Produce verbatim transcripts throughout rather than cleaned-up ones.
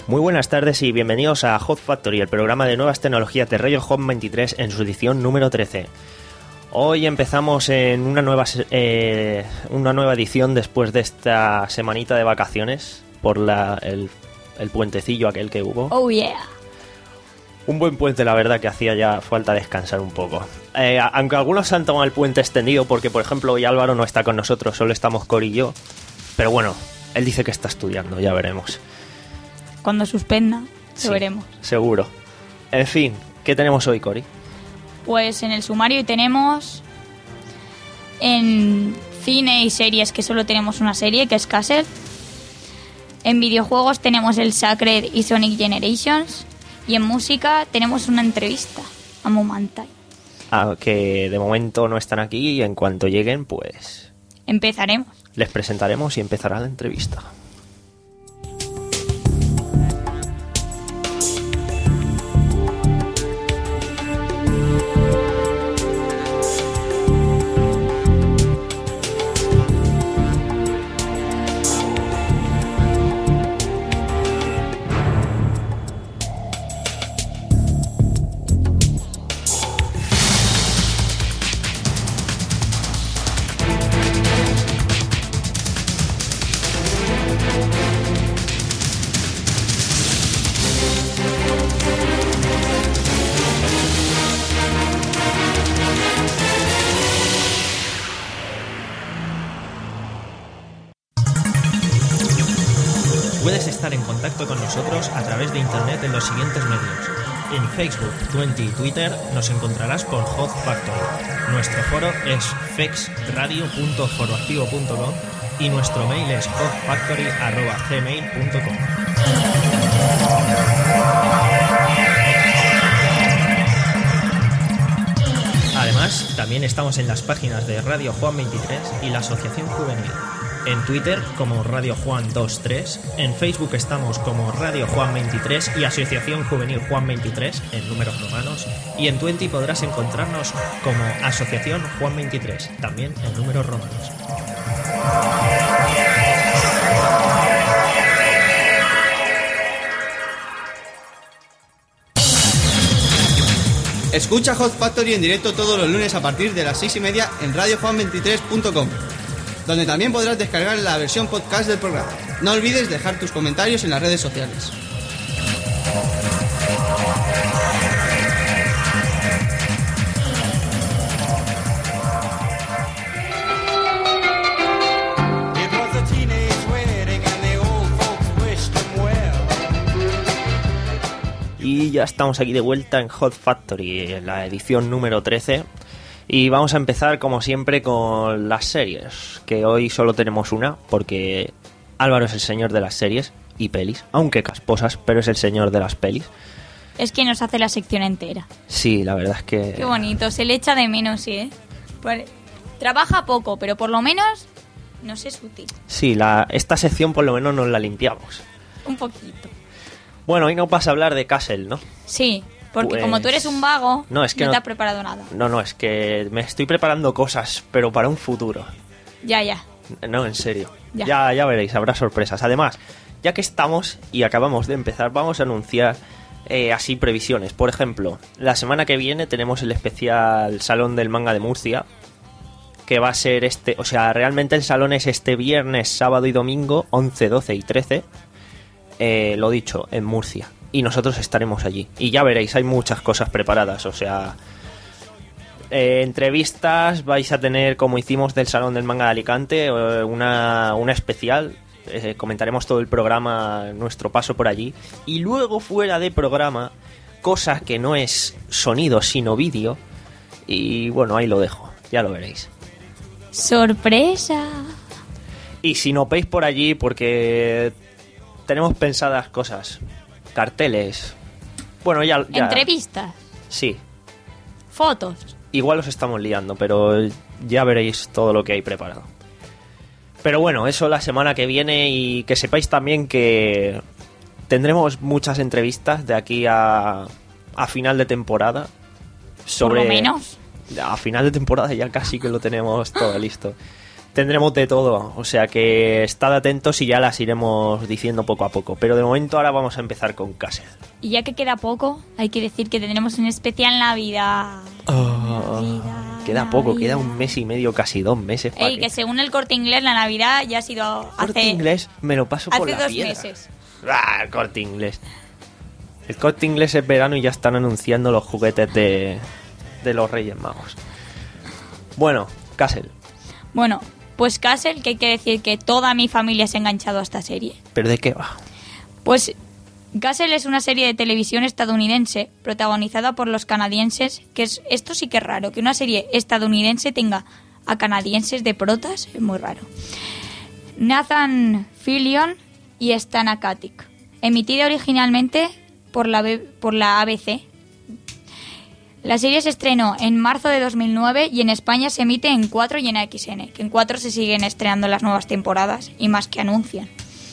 Muy buenas tardes y bienvenidos a Hot Factory, el programa de nuevas tecnologías de Radio Home veintitrés en su edición número trece. Hoy empezamos en una nueva eh, una nueva edición después de esta semanita de vacaciones por la, el, el puentecillo aquel que hubo. Oh yeah. Un buen puente, la verdad, que hacía ya falta descansar un poco. Eh, aunque algunos se han tomado el puente extendido porque, por ejemplo, hoy Álvaro no está con nosotros, solo estamos Cori y yo. Pero bueno, él dice que está estudiando, ya veremos. Cuando suspenda, sí, lo veremos. Seguro. En fin, ¿qué tenemos hoy, Cori? Pues en el sumario tenemos en cine y series, que solo tenemos una serie, que es Castle. En videojuegos tenemos el Sacred y Sonic Generations. Y en música tenemos una entrevista a Mumantai. Ah, que de momento no están aquí y en cuanto lleguen, pues... empezaremos. Les presentaremos y empezará la entrevista. Puedes estar en contacto con nosotros a través de internet en los siguientes medios. En Facebook, Twenty y Twitter nos encontrarás por Hot Factory. Nuestro foro es fexradio punto foroactivo punto com y nuestro mail es hotfactory arroba gmail punto com. Además, también estamos en las páginas de Radio Juan veintitrés y la Asociación Juvenil. En Twitter como Radio Juan veintitrés, en Facebook estamos como Radio Juan veintitrés y Asociación Juvenil Juan veintitrés en números romanos, y en Twenty podrás encontrarnos como Asociación Juan veintitrés, también en números romanos. Escucha Hot Factory en directo todos los lunes a partir de las seis y media en radio juan veintitrés punto com, donde también podrás descargar la versión podcast del programa. No olvides dejar tus comentarios en las redes sociales. Y ya estamos aquí de vuelta en Hot Factory, en la edición número trece. Y vamos a empezar, como siempre, con las series, que hoy solo tenemos una, porque Álvaro es el señor de las series y pelis, aunque casposas, pero es el señor de las pelis. Es que nos hace la sección entera. Sí, la verdad es que... Qué bonito, se le echa de menos, ¿sí? ¿eh? Pues, trabaja poco, pero por lo menos nos es útil. Sí, la, esta sección por lo menos nos la limpiamos. Un poquito. Bueno, hoy no vas a hablar de Castle, ¿no? Sí. Porque Pues... como tú eres un vago, no, es que no no te has preparado nada. No, no, es que me estoy preparando cosas, pero para un futuro. Ya, ya. No, en serio. Ya. Ya, ya veréis, habrá sorpresas. Además, ya que estamos y acabamos de empezar, vamos a anunciar eh, así previsiones. Por ejemplo, la semana que viene tenemos el especial Salón del Manga de Murcia, que va a ser este... O sea, realmente el salón es este viernes, sábado y domingo, once, doce y trece. Eh, lo dicho, en Murcia. Y nosotros estaremos allí. Y ya veréis, hay muchas cosas preparadas. O sea, eh, entrevistas vais a tener, como hicimos del Salón del Manga de Alicante, eh, una, una especial. Eh, comentaremos todo el programa, nuestro paso por allí. Y luego, fuera de programa, cosa que no es sonido, sino vídeo. Y bueno, ahí lo dejo. Ya lo veréis. ¡Sorpresa! Y si no veis por allí, porque tenemos pensadas cosas... Carteles. Bueno, ya, ya... Entrevistas. Sí. Fotos. Igual os estamos liando, pero ya veréis todo lo que hay preparado. Pero bueno, eso la semana que viene, y que sepáis también que tendremos muchas entrevistas de aquí a, a final de temporada. Sobre, Por lo menos. A final de temporada ya casi que lo tenemos todo listo. tendremos de todo, o sea que estad atentos y ya las iremos diciendo poco a poco. Pero de momento ahora vamos a empezar con Castle. Y ya que queda poco, hay que decir que tendremos un especial Navidad. Oh, Navidad, queda poco, Navidad. queda un mes y medio, casi dos meses. para Ey, que- que según el Corte Inglés, la Navidad ya ha sido Corte hace, Inglés me lo paso por hace la dos piedra. meses. Ah, el Corte Inglés. El Corte Inglés es verano y ya están anunciando los juguetes de, de los Reyes Magos. Bueno, Castle. Bueno, pues Castle, que hay que decir que toda mi familia se ha enganchado a esta serie. ¿Pero de qué va? Pues Castle es una serie de televisión estadounidense protagonizada por los canadienses, que es, esto sí que es raro, que una serie estadounidense tenga a canadienses de protas, es muy raro. Nathan Fillion y Stana Katic, emitida originalmente por la, B- por la A B C. La serie se estrenó en marzo de dos mil nueve y en España se emite en cuatro y en A X N, que en cuatro se siguen estrenando las nuevas temporadas y más que anuncian.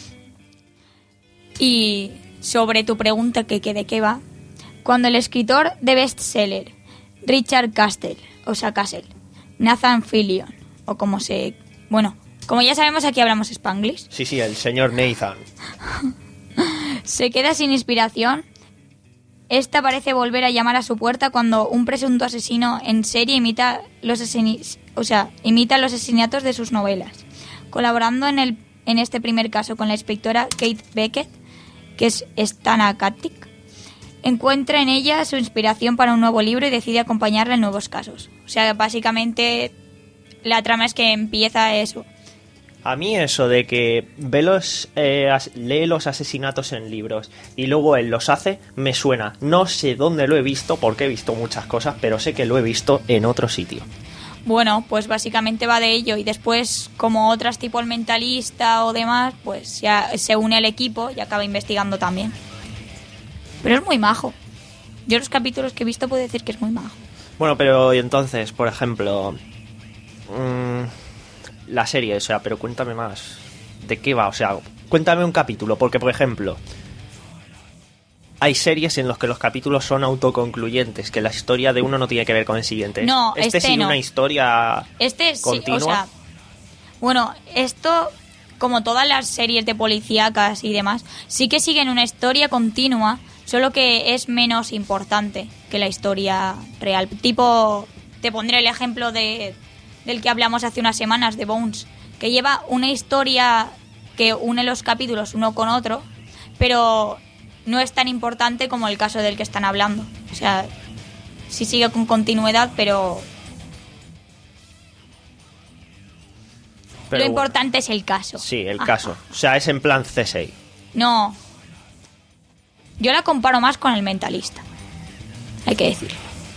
Y sobre tu pregunta que que de qué va, cuando el escritor de bestseller Richard Castle, o sea Castle, Nathan Fillion, o como se... Bueno, como ya sabemos aquí hablamos Spanglish, Sí, sí, el señor Nathan. se queda sin inspiración, esta parece volver a llamar a su puerta cuando un presunto asesino en serie imita los, asesini- o sea, imita los asesinatos de sus novelas, colaborando en, el, en este primer caso con la inspectora Kate Beckett, que es Stana Katic. Encuentra en ella su inspiración para un nuevo libro y decide acompañarla en nuevos casos. O sea, básicamente la trama es que empieza eso. A mí eso de que ve los, eh, as- lee los asesinatos en libros y luego él los hace, me suena. No sé dónde lo he visto, porque he visto muchas cosas, pero sé que lo he visto en otro sitio. Bueno, pues básicamente va de ello y después, como otras tipo el mentalista o demás, pues ya se une al equipo y acaba investigando también. Pero es muy majo. Yo los capítulos que he visto puedo decir que es muy majo. Bueno, pero y entonces, por ejemplo, mmm, la serie, o sea, pero cuéntame más. ¿De qué va? O sea, cuéntame un capítulo, porque por ejemplo, hay series en las que los capítulos son autoconcluyentes, que la historia de uno no tiene que ver con el siguiente. No, este, este sigue no. una historia Este sí, continua. o sea, bueno, esto, como todas las series de policíacas y demás, sí que siguen una historia continua, solo que es menos importante que la historia real. Tipo, te pondré el ejemplo de del que hablamos hace unas semanas, de Bones, que lleva una historia que une los capítulos uno con otro, pero no es tan importante como el caso del que están hablando. O sea, sí sigue con continuidad, pero pero lo bueno. importante es el caso. Sí, el Ajá. caso. O sea, es en plan C seis. No. Yo la comparo más con el mentalista. Hay que decir.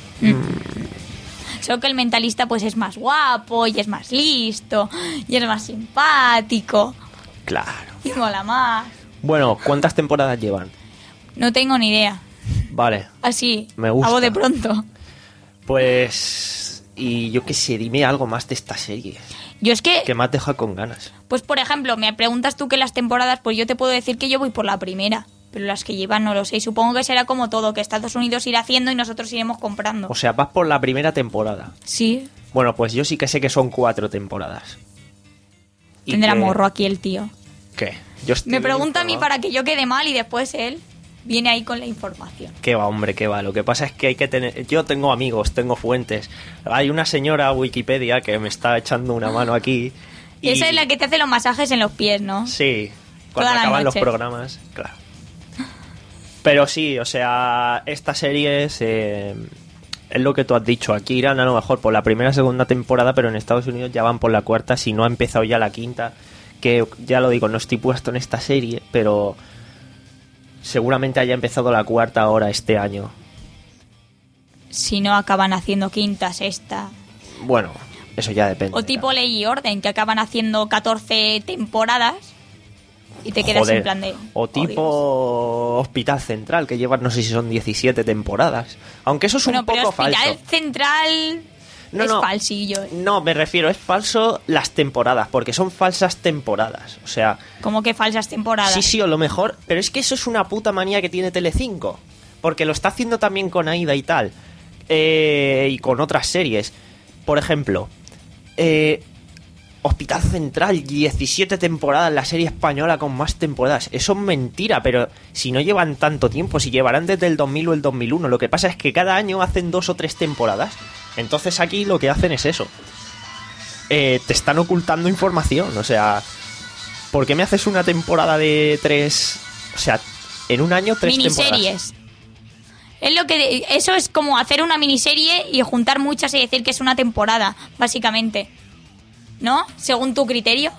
Solo que el mentalista pues es más guapo y es más listo y es más simpático Claro. y mola más. Bueno, ¿cuántas temporadas llevan? No tengo ni idea. Vale, Así, Me gusta. hago de pronto. pues... Y yo qué sé, dime algo más de esta serie, Yo es que, que me has dejado con ganas. pues por ejemplo, me preguntas tú que las temporadas, pues yo te puedo decir que yo voy por la primera. Pero las que llevan no lo sé. Y supongo que será como todo, que Estados Unidos irá haciendo y nosotros iremos comprando. O sea, vas por la primera temporada. Sí, Bueno, pues yo sí que sé que son cuatro temporadas. Y tendrá que- morro aquí el tío. ¿Qué? Yo estoy Me bien pregunta a mí informado. para que yo quede mal y después él viene ahí con la información. Qué va, hombre, qué va. Lo que pasa es que hay que tener... Yo tengo amigos, tengo fuentes. Hay una señora Wikipedia que me está echando una mano aquí. y- Esa es la que te hace los masajes en los pies, ¿no? Sí, cuando Toda la acaban los noche. programas, claro. Pero sí, o sea, esta serie es, eh, es lo que tú has dicho. Aquí irán a lo mejor por la primera o segunda temporada, pero en Estados Unidos ya van por la cuarta, si no ha empezado ya la quinta. Que ya lo digo, no estoy puesto en esta serie, pero seguramente haya empezado la cuarta ahora este año. Si no acaban haciendo quinta, sexta. Bueno, eso ya depende. O tipo Ley y Orden, que acaban haciendo catorce temporadas y te quedas Joder. en plan de... O oh, tipo Dios. Hospital Central, que llevan no sé si son diecisiete temporadas. Aunque eso es Bueno, un pero poco Hospital falso. Central No, es no. falsillo. No, me refiero, es falso las temporadas, porque son falsas temporadas. O sea, Como que falsas temporadas. sí, sí, o lo mejor, pero es que eso es una puta manía que tiene Telecinco. Porque lo está haciendo también con Aida y tal. Eh, y con otras series. Por ejemplo, eh, Hospital Central, diecisiete temporadas, la serie española con más temporadas. Eso es mentira, pero si no llevan tanto tiempo, si llevarán desde el dos mil o el dos mil uno, lo que pasa es que cada año hacen dos o tres temporadas. Entonces aquí lo que hacen es eso. Eh, te están ocultando información, o sea, ¿por qué me haces una temporada de tres? O sea, en un año tres temporadas. Miniseries. Es lo que, eso es como hacer una miniserie y juntar muchas y decir que es una temporada, básicamente. ¿No? Según tu criterio.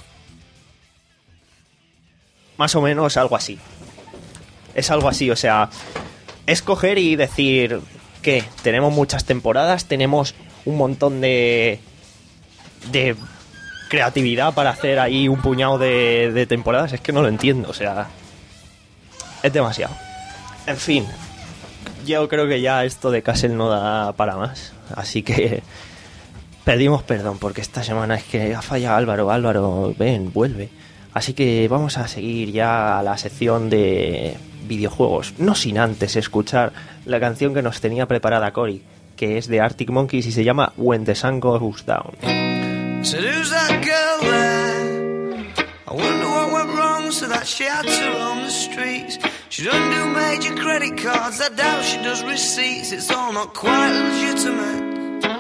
Más o menos algo así. Es algo así, o sea, es coger y decir que tenemos muchas temporadas, tenemos un montón de de creatividad para hacer ahí un puñado de, de temporadas. Es que no lo entiendo, o sea, es demasiado. En fin, yo creo que ya esto de Castle no da para más, así que pedimos perdón porque esta semana es que ha fallado Álvaro. Álvaro, ven, vuelve. Así que vamos a seguir ya a la sección de videojuegos, no sin antes escuchar la canción que nos tenía preparada Cory, que es de Arctic Monkeys y se llama When the Sun Goes Down. So who's that girl there? I wonder what went wrong so that she had to roam the streets. She doesn't do major credit cards, I doubt she does receipts. It's all not quite legitimate.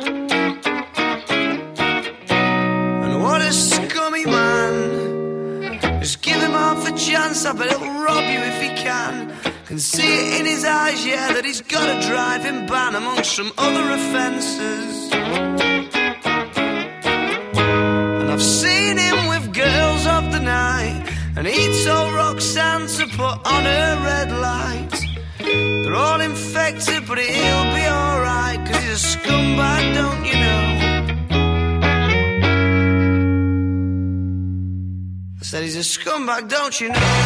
What a scummy man. Just give him half a chance, I bet he'll rob you if he can. Can see it in his eyes, yeah, that he's got a driving ban amongst some other offences. And I've seen him with girls of the night, and he told Roxanne to put on her red light. They're all infected, but he'll be alright, cause he's a scumbag, don't you know? Said he's a scumbag, don't you know?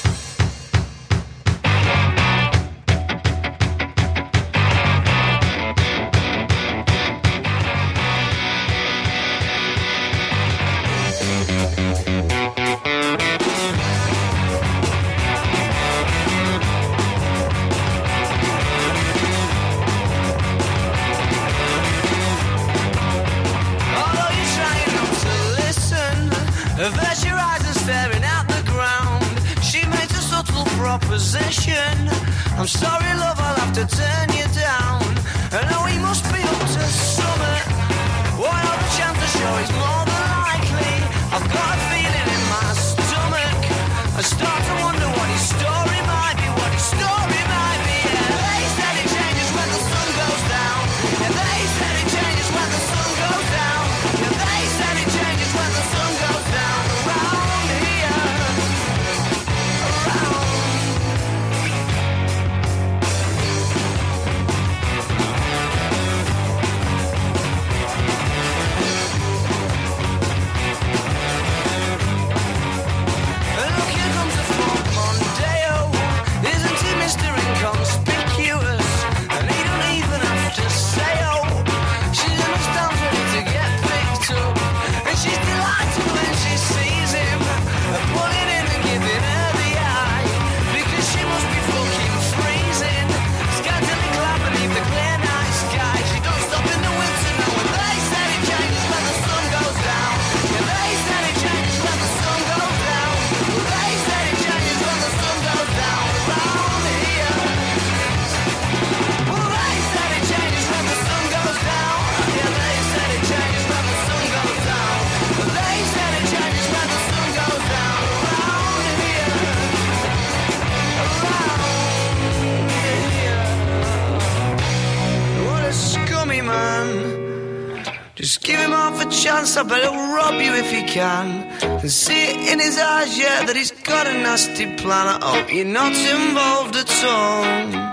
Although you're trying not to listen, avert your eyes and staring at the ground. She makes a subtle proposition. I'm sorry, love, I'll have to turn you down. I know he must be up to something. What are the chances? Sure, he's more than likely. I've got a feeling in my stomach. I start to wonder what his story might be. What his story might be. Yeah, they said it changes when the sun goes down. Yeah, they said it changes when the sun goes down. Yeah, they said it changes when the sun goes down. Around here, around. And look, here comes the Fort Mondeo. Isn't he Mister Inconspicuous? And he don't even have to say oh. She's in her stands ready to get picked up. And she's delighted when she sees him, pulling in and giving her the eye, because she must be fucking freezing, scantily clad beneath the clear night sky. She don't stop in the winter now, and they said it changes when the sun goes down. Yeah, they said it changes when the sun goes down. Well, they said it changes when the sun goes down. Around here. Well, they said it changes when the sun goes down. Yeah, they said it changes when the sun goes down. Well, they said it changes when the sun goes down. Around here. Around here. What a scummy man. Just give him half a chance, I bet he'll rob you if he can. Can see it in his eyes, yeah, that he's got a nasty plan. I hope you're not involved at all.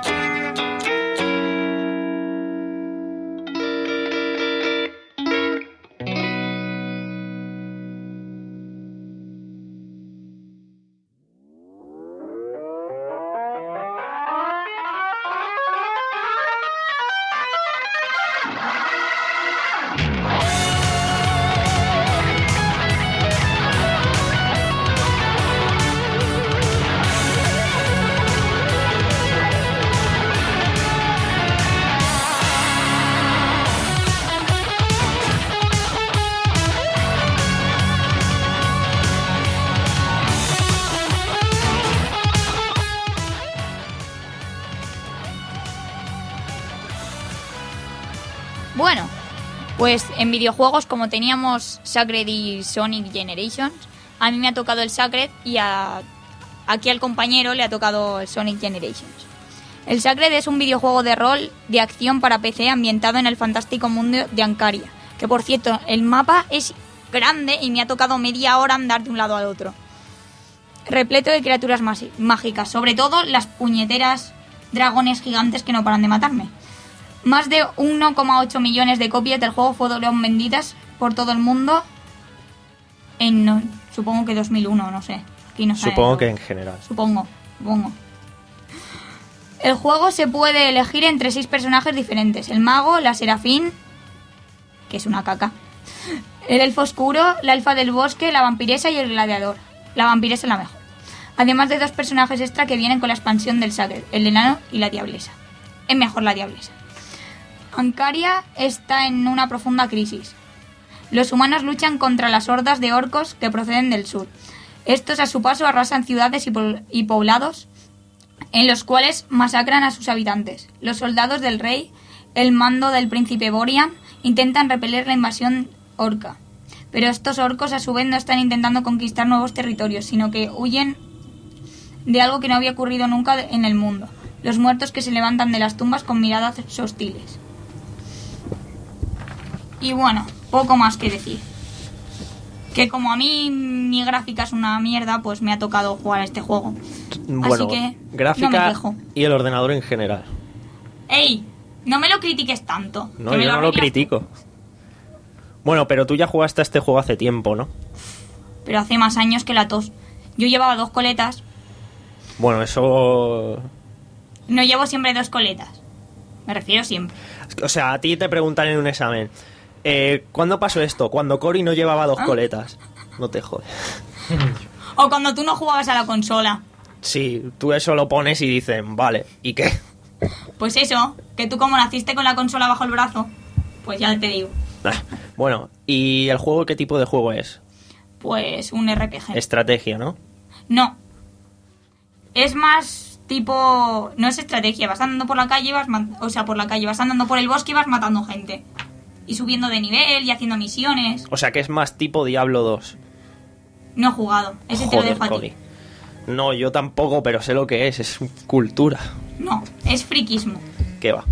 Bueno, pues en videojuegos, como teníamos Sacred y Sonic Generations, a mí me ha tocado el Sacred y a, aquí al compañero le ha tocado el Sonic Generations. El Sacred es un videojuego de rol de acción para P C ambientado en el fantástico mundo de Ancaria, que por cierto, el mapa es grande y me ha tocado media hora andar de un lado al otro. Repleto de criaturas masi- mágicas, sobre todo las puñeteras dragones gigantes que no paran de matarme. Más de uno coma ocho millones de copias del juego fueron vendidas por todo el mundo en, no, supongo que dos mil uno, no sé. Aquí no Supongo sabe, que en general. Supongo, supongo. El juego se puede elegir entre seis personajes diferentes. El mago, la serafín, que es una caca, el elfo oscuro, la elfa del bosque, la vampiresa y el gladiador. La vampiresa es la mejor. Además de dos personajes extra que vienen con la expansión del Sacred, el enano y la diablesa. Es mejor la diablesa. Ancaria está en una profunda crisis. Los humanos luchan contra las hordas de orcos que proceden del sur. Estos a su paso arrasan ciudades y, po- y poblados en los cuales masacran a sus habitantes. Los soldados del rey, el mando del príncipe Borian, intentan repeler la invasión orca. Pero estos orcos a su vez no están intentando conquistar nuevos territorios, sino que huyen de algo que no había ocurrido nunca en el mundo. Los muertos que se levantan de las tumbas con miradas hostiles. Y bueno, poco más que decir. Que como a mí mi gráfica es una mierda, pues me ha tocado jugar a este juego. Bueno, Así que gráfica no me quejo. y el ordenador en general. ¡Ey! No me lo critiques tanto. No, que me yo no lo arreglas tú. critico. Bueno, pero tú ya jugaste a este juego hace tiempo, ¿no? Pero hace más años que la tos. Yo llevaba dos coletas. Bueno, eso... No llevo siempre dos coletas. Me refiero siempre. O sea, a ti te preguntan en un examen. Eh, ¿Cuándo pasó esto? Cuando Cory no llevaba dos ¿Ah? coletas. No te jodes. O cuando tú no jugabas a la consola. Sí, tú eso lo pones y dicen, vale, ¿y qué? Pues eso, que tú como naciste con la consola bajo el brazo, pues ya te digo. Ah, bueno, ¿y el juego qué tipo de juego es? Pues un R P G. Estrategia, ¿no? No. Es más tipo... No es estrategia, vas andando por la calle y vas... ma- O sea, por la calle, vas andando por el bosque y vas matando gente. Y subiendo de nivel y haciendo misiones. O sea, que es más tipo Diablo dos. No he jugado, ese te lo Joder, dejo a ti. Cory. No, yo tampoco, pero sé lo que es. Es cultura. No, es friquismo. ¿Qué va?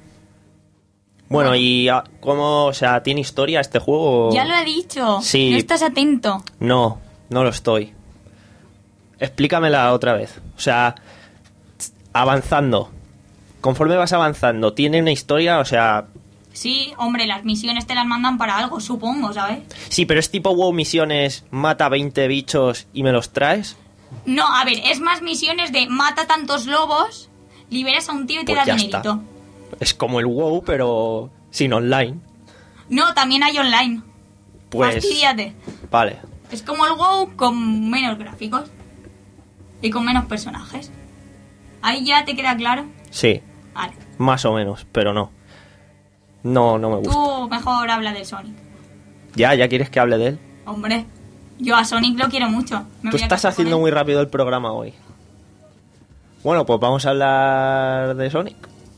Bueno, ¿y ah, cómo, o sea, tiene historia este juego? Ya lo he dicho, Sí. no estás atento. No, no lo estoy. Explícamela otra vez. O sea, avanzando. Conforme vas avanzando, ¿tiene una historia? O sea... Sí, hombre, las misiones te las mandan para algo, supongo, ¿sabes? Sí, pero es tipo WoW misiones, mata veinte bichos y me los traes. No, a ver, es más misiones de mata tantos lobos, liberas a un tío y te Pues da ya dinerito. está. Es como el WoW, pero sin online. No, también hay online. Pues... Fastidiate. Vale. Es como el WoW con menos gráficos y con menos personajes. Ahí ya te queda claro. Sí, Vale. más o menos, pero no. No, no me gusta. Tú mejor habla del Sonic. Ya, ya quieres que hable de él. Hombre, yo a Sonic lo quiero mucho. Me Tú voy a estás casar con haciendo él. muy rápido el programa hoy. Bueno, pues vamos a hablar de Sonic.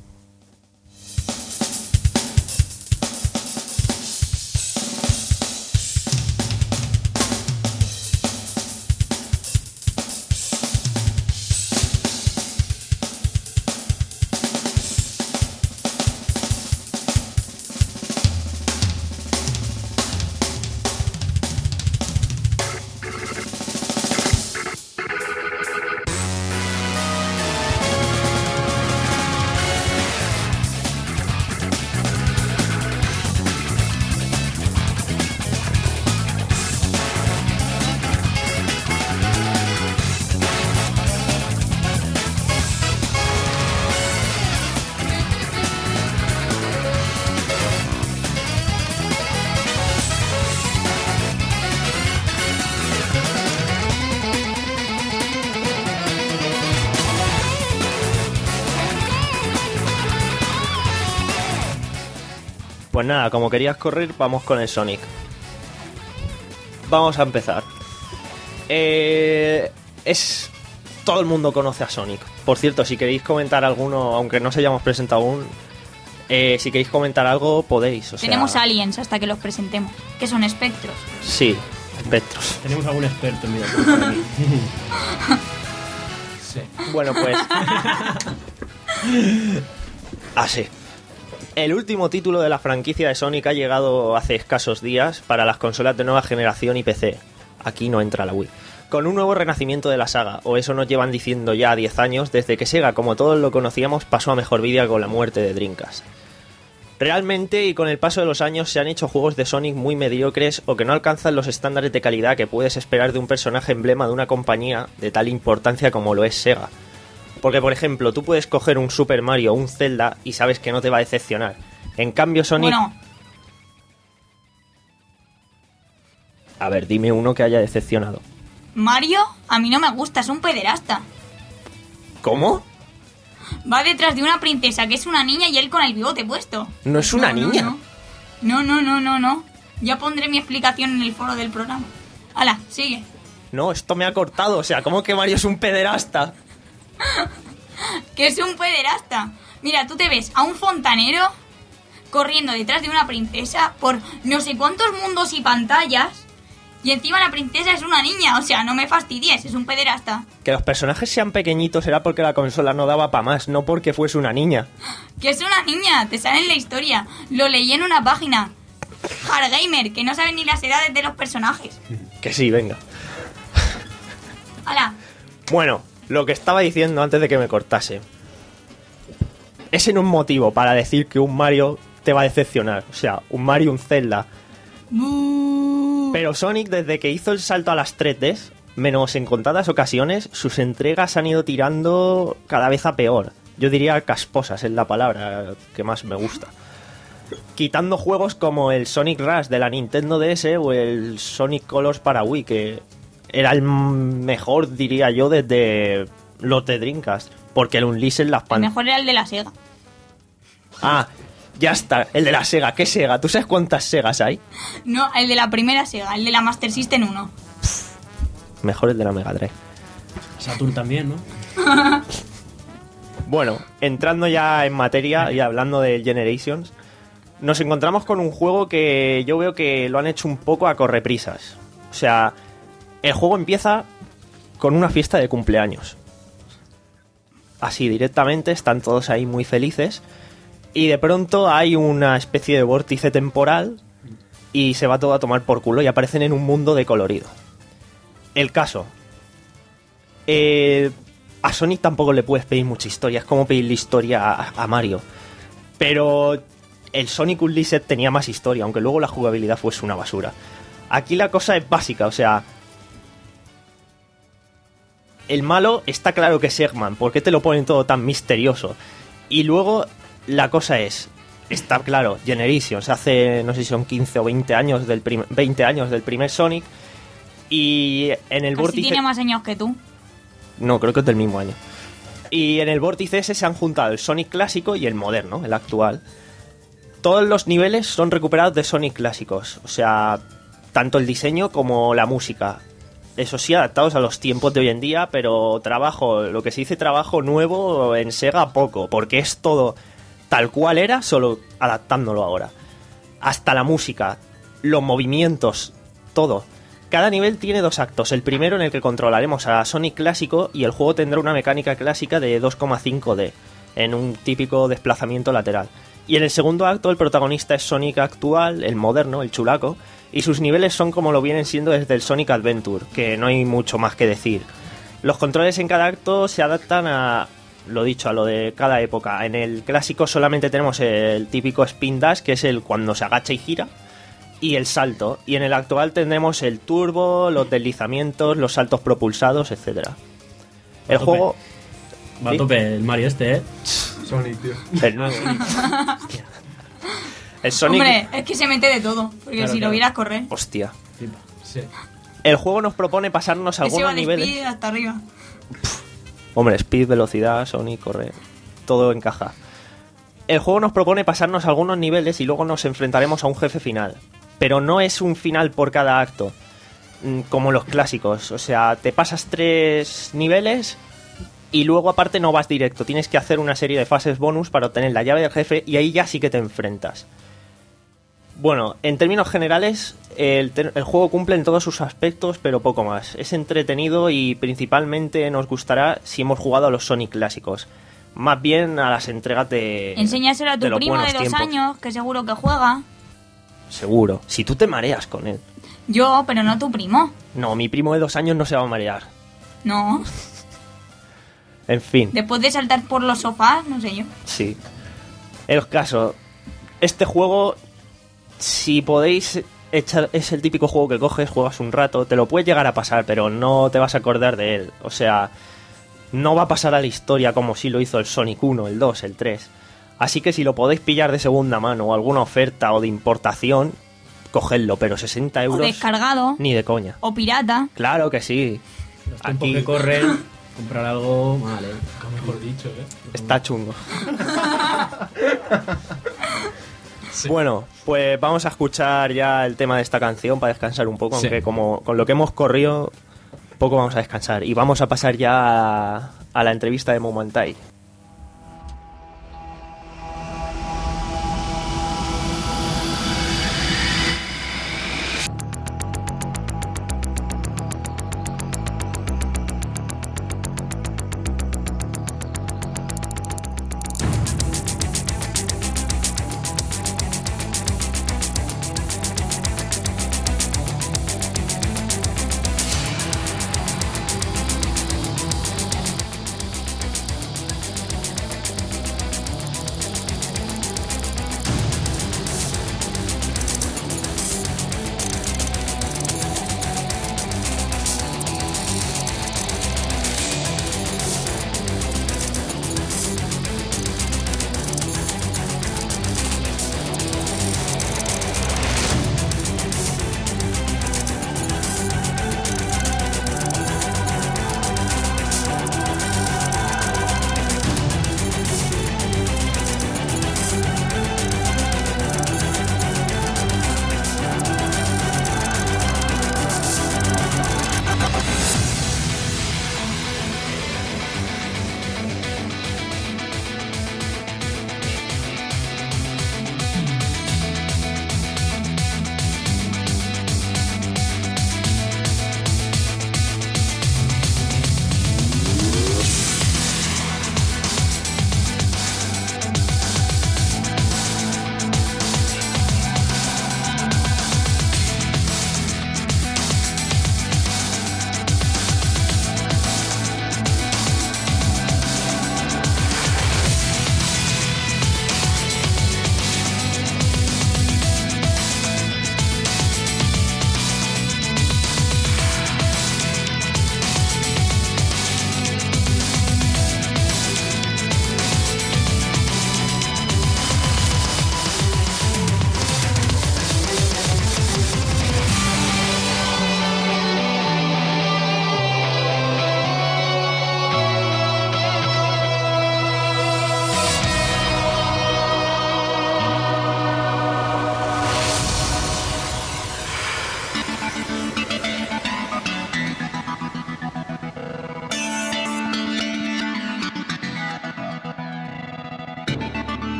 Pues nada, como querías correr, vamos con el Sonic. Vamos a empezar. Eh, es... Todo el mundo conoce a Sonic. Por cierto, si queréis comentar alguno, aunque no se hayamos presentado aún, Eh, si queréis comentar algo, podéis. O sea, Tenemos aliens hasta que los presentemos, que son espectros. Sí, espectros. Tenemos algún experto en videojuegos por aquí. Sí. Bueno, pues... Así. El último título de la franquicia de Sonic ha llegado hace escasos días para las consolas de nueva generación y P C. Aquí no entra la Wii. Con un nuevo renacimiento de la saga, o eso nos llevan diciendo ya diez años, desde que Sega, como todos lo conocíamos, pasó a mejor vida con la muerte de Dreamcast. Realmente, y con el paso de los años, se han hecho juegos de Sonic muy mediocres o que no alcanzan los estándares de calidad que puedes esperar de un personaje emblema de una compañía de tal importancia como lo es Sega. Porque, por ejemplo, tú puedes coger un Super Mario o un Zelda y sabes que no te va a decepcionar. En cambio, Sonic... Bueno, A ver, dime uno que haya decepcionado. Mario a mí no me gusta, es un pederasta. ¿Cómo? Va detrás de una princesa que es una niña y él con el bigote puesto. ¿No es una niña? No, no, no, no, no. Ya pondré mi explicación en el foro del programa. Hala, sigue. No, esto me ha cortado. O sea, ¿cómo que Mario es un pederasta? Que es un pederasta. Mira, tú te ves a un fontanero corriendo detrás de una princesa por no sé cuántos mundos y pantallas y encima la princesa es una niña. O sea, no me fastidies, es un pederasta. Que los personajes sean pequeñitos será porque la consola no daba para más, no porque fuese una niña. Que es una niña, te sale en la historia. Lo leí en una página. Hardgamer, que no saben ni las edades de los personajes. Que sí, venga. Hala. Bueno, lo que estaba diciendo antes de que me cortase. Ese no es un motivo para decir que un Mario te va a decepcionar. O sea, un Mario, un Zelda. Pero Sonic, desde que hizo el salto a las tres D, menos en contadas ocasiones, sus entregas han ido tirando cada vez a peor. Yo diría casposas es la palabra que más me gusta. Quitando juegos como el Sonic Rush de la Nintendo D S o el Sonic Colors para Wii, que era el mejor, diría yo, desde los de Dreamcast. Porque el Unleashed en las El pantallas... mejor era el de la Sega. Ah, ya está, el de la Sega. ¿Qué Sega? ¿Tú sabes cuántas Segas hay? No, el de la primera Sega, el de la Master System uno. Mejor el de la Mega Drive. Saturn también, ¿no? Bueno, entrando ya en materia y hablando de Generations, nos encontramos con un juego que yo veo que lo han hecho un poco a correprisas. O sea, el juego empieza con una fiesta de cumpleaños. Así directamente, están todos ahí muy felices. Y de pronto hay una especie de vórtice temporal y se va todo a tomar por culo y aparecen en un mundo de colorido. El caso. Eh, a Sonic tampoco le puedes pedir mucha historia. Es como pedirle historia a, a Mario. Pero el Sonic Unleashed tenía más historia, aunque luego la jugabilidad fuese una basura. Aquí la cosa es básica, o sea... El malo está claro que es Eggman. ¿Por qué te lo ponen todo tan misterioso? Y luego la cosa es... Está claro, Generations, hace no sé si son quince o veinte años del, prim- veinte años del primer Sonic. Y en el Así vórtice... tiene más años que tú. No, creo que es del mismo año. Y en el vórtice ese se han juntado el Sonic clásico y el moderno, el actual. Todos los niveles son recuperados de Sonic clásicos. O sea, tanto el diseño como la música. Eso sí, adaptados a los tiempos de hoy en día, pero trabajo, lo que se dice trabajo nuevo en Sega poco, porque es todo tal cual era, solo adaptándolo ahora. Hasta la música, los movimientos, todo. Cada nivel tiene dos actos. El primero en el que controlaremos a Sonic clásico y el juego tendrá una mecánica clásica de dos coma cinco D, en un típico desplazamiento lateral. Y en el segundo acto el protagonista es Sonic actual, el moderno, el chulaco, y sus niveles son como lo vienen siendo desde el Sonic Adventure, que no hay mucho más que decir. Los controles en cada acto se adaptan a, lo dicho, a lo de cada época. En el clásico solamente tenemos el típico spin dash, que es el cuando se agacha y gira, y el salto. Y en el actual tendremos el turbo, los deslizamientos, los saltos propulsados, etcétera. El A tope. juego... Va a ¿Sí? tope el Mario este, ¿eh? Sonic, tío. El nuevo. El Sonic... Hombre, es que se mete de todo. Porque Claro, si claro. lo vieras correr, Hostia. Flipa. Sí. El juego nos propone pasarnos ese va algunos de niveles... speed hasta arriba. Hombre, speed, velocidad, Sonic, correr, todo encaja. El juego nos propone pasarnos algunos niveles y luego nos enfrentaremos a un jefe final. Pero no es un final por cada acto, mm, como los clásicos. O sea, te pasas tres niveles Y luego aparte no vas directo, tienes que hacer una serie de fases bonus para obtener la llave del jefe y ahí ya sí que te enfrentas. Bueno, en términos generales, el, te- el juego cumple en todos sus aspectos, pero poco más. Es entretenido y principalmente nos gustará si hemos jugado a los Sonic clásicos. Más bien a las entregas de Enséñaselo a de tu los primo de buenos dos tiempos. años, que seguro que juega. Seguro. Si tú te mareas con él. Yo, pero no tu primo. No, mi primo de dos años no se va a marear. No. En fin. Después de saltar por los sofás, no sé yo. Sí. El caso, este juego, si podéis echar, es el típico juego que coges, juegas un rato, te lo puedes llegar a pasar, pero no te vas a acordar de él. O sea, no va a pasar a la historia como si lo hizo el Sonic uno, el dos, el tres. Así que si lo podéis pillar de segunda mano o alguna oferta o de importación, cogedlo, pero sesenta O euros descargado. ni de coña. O pirata. Claro que sí. Los tiempos Aquí que corren, comprar algo, vale. Mejor dicho, ¿eh? está chungo. Bueno, pues vamos a escuchar ya el tema de esta canción para descansar un poco, Sí. aunque como con lo que hemos corrido, poco vamos a descansar. Y vamos a pasar ya a, a la entrevista de Momantai.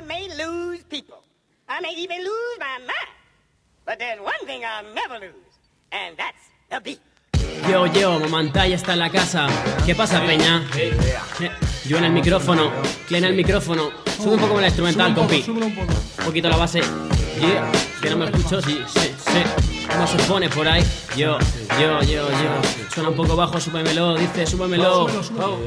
may lose people. I may even lose my mind. But there's one thing I'll never lose, and that's the beat. Yo, yo, Momantay está en la casa. ¿Qué pasa, peña? Eh, yo en el micrófono, Clen en el micrófono. Sube un poco la instrumental, compi. Un poquito la base. Yeah, que no me escucho, sí, sí, sí. ¿Cómo se pone por ahí? Yo, yo, yo, yo. Suena un poco bajo, súbemelo, dice, súbemelo. Oh.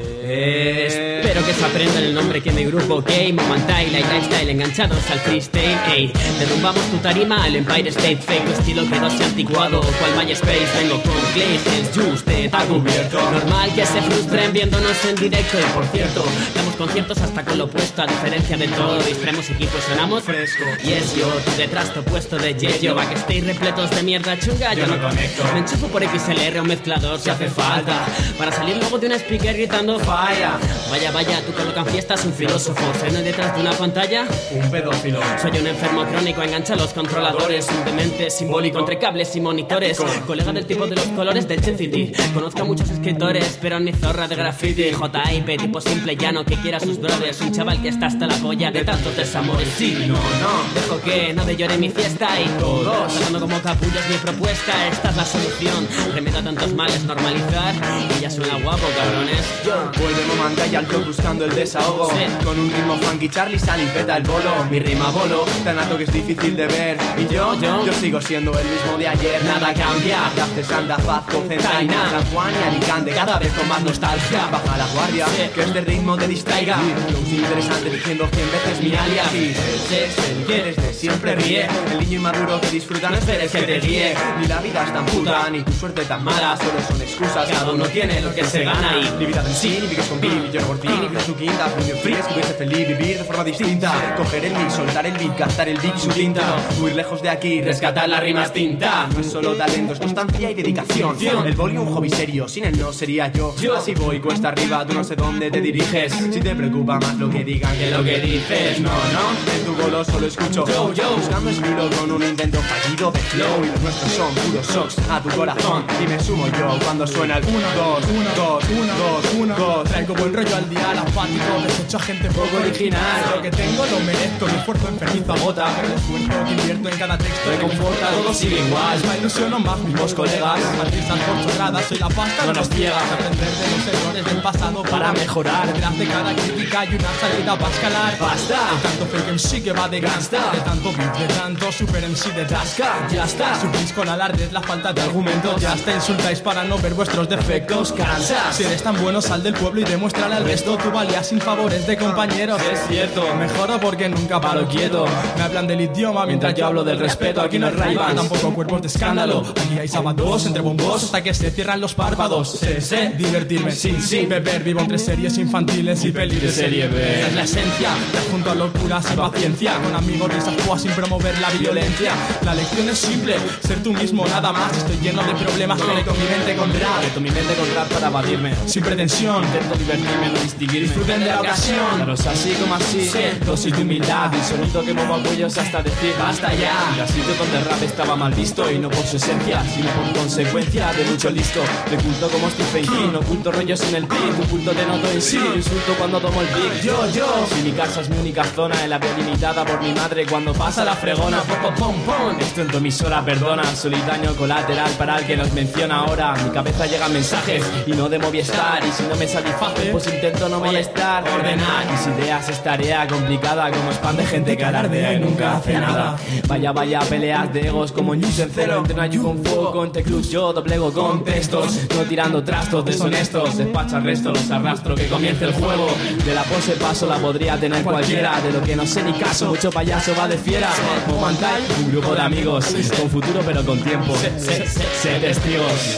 Eh, espero que se aprendan el nombre que mi grupo, ok. Momantay, Light Lifestyle, enganchados al freestyle. Ey, derrumbamos tu tarima, el Empire State Fake. Tu estilo quedóse anticuado, cual MySpace. Vengo con Glaciers, Juice, te está cubierto. Normal que se frustren viéndonos en directo. Y por cierto, damos conciertos hasta con lo opuesto. A diferencia de todo, distraemos equipos, sonamos fresco. Yes, yo, tú detrás te puesto de Yeyo. Backstage repletos de mierda chunga, yo, yo no conecto. Me enchufo por X L R o mezclador si hace falta, para salir luego de un speaker gritando falla. Vaya, vaya, tú colocan fiestas, un filósofo. Freno detrás de una pantalla, un pedófilo. Soy un enfermo crónico, engancha los controladores. Un demente simbólico entre cables y monitores. Colega del tipo de los colores del Chen City. Conozco a muchos escritores, pero ni zorra de graffiti. J I P, tipo simple llano que quiera sus brothers. Un chaval que está hasta la polla de tantos desamores. Sí, no, no, dejo que no de llore mi fiesta. Y todos, sonando como capullos mi propuesta. Esta es la solución, remedio a tantos males, normalizar. Y ya suena guapo, cabrones. Yo vuelve Momantay al club buscando el desahogo. Sí. Con un ritmo funky Charlie sale y peta el bolo. Mi rima bolo, tan alto que es difícil de ver. Y yo, yo, yo sigo siendo el mismo de ayer. Nada cambia, gracias a Andafaz, Concentaina, San Juan y Alicante, cada vez con más nostalgia. Baja la guardia, sí. Que este ritmo te distraiga. Flows interesante diciendo cien veces mi alias. Y es el que desde siempre ríe. El niño inmaduro que disfruta, no esperes que te guíe. Ni la vida es tan puta, ni tu suerte tan mala. Solo son excusas, cada uno tiene lo que se gana. Y ni vida en sí, ni vives con Bill, ni yo por ti, ni vida su quinta. Muy free, es que hubiese feliz, vivir de forma distinta. Coger el mix, soltar el beat, gastar el beat y su tinta. Huir lejos de aquí, rescatar las rimas tinta. No es solo talento, es constancia y dedicación. El boli un hobby serio, sin él no sería yo. Así voy cuesta arriba, tú no sé dónde te diriges. Si te preocupa más lo que digan que lo que dices. No, no, en tu bolo solo escucho yo, yo. Buscando estilo con un intento fallido de flow. Y los nuestros son puros shocks a tu corazón. Y me sumo yo cuando suena el uno, dos, uno, dos, uno, dos, uno, dos. Traigo buen rollo al día, al apático, deshecho a gente poco original. Lo que tengo lo merezco, mi esfuerzo enfermizo agota. Pero el esfuerzo que invierto en cada texto reconforta, todo sigue igual. Me ilusiono más mismos colegas. Artistas por chorradas, soy la pasta, no nos ciega. Aprender de los errores del pasado para mejorar. Detrás de cada crítica hay una salida para escalar. Basta, de tanto fake M C que va de gangsta. De tanto beat, de tanto super M C de tasca. Ya está, suplís con alardes la falta de argumentos. Ya está, insultáis para no ver vuestros defectos. Cansas, si eres tan bueno sal del pueblo y demuéstrale al resto tu valía sin favores de compañeros. Es cierto, mejoro porque nunca paro quieto. Me hablan del idioma mientras yo hablo del respeto. Aquí no hay Ray-Ban, tampoco cuerpos de escándalo. Aquí hay sábados entre bombos hasta que se cierran los párpados. Sé, sé, divertirme sin, sin beber. Vivo entre series infantiles y pelis de serie B. Esa es la esencia, te junto a locuras y paciencia. Con amigos risas púas sin promover la violencia. La lección es simple, ser tú mismo nada más. Estoy lleno de problemas, conecto mi mente con rap. Conecto mi mente con rap para evadirme sin pretensión. Intento divertirme, no distinguirme. Disfruten de la ocasión. Claro, es así como así, sí. Dosis de humildad. Un sonido que mueva cuellos hasta decir basta ya. Y así donde el rap estaba mal visto. Y no por su esencia, sino por consecuencia de mucho listo. De culto como Stephen King, oculto rollos en el beat. Un culto de noto en sí, insulto cuando tomo el beat. Yo, yo, si mi casa es mi única zona. En la vía limitada por mi madre cuando pasa la fregona. Pom, pom, pom, pom. Esto en tu emisora, perdona. Soy daño colateral para el que nos menciona ahora. A mi cabeza llegan mensajes y no de Movistar. Y si no me satisface, pues intento no molestar. Ordenar mis ideas es tarea complicada. Como spam de gente que alardea y nunca hace nada. Vaya, vaya, peleas de egos como news en cero. Entreno yo con fuego, con teclus yo doblego con textos. No tirando trastos deshonestos. Despacho al resto, los arrastro, que comience el juego. De la pose paso la podría tener cualquiera. De lo que no sé ni caso, mucho payaso va de fiera. Momantay, un grupo de amigos. Con futuro pero con tiempo. Sé, sé, sé testigos.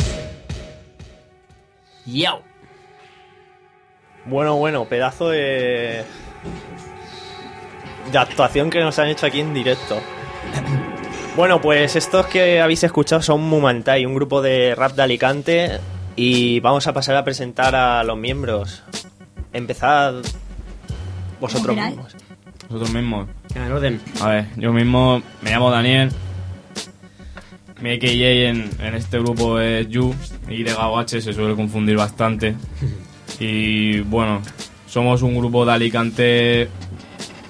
Yo. Bueno, bueno, pedazo de... de actuación que nos han hecho aquí en directo. Bueno, pues estos que habéis escuchado son Momantay, un grupo de rap de Alicante. Y vamos a pasar a presentar a los miembros. Empezad vosotros mismos. Vosotros mismos. En orden. A ver, yo mismo me llamo Daniel. Mi A K A en, en este grupo es Yu. Y o H se suele confundir bastante. Y bueno, somos un grupo de Alicante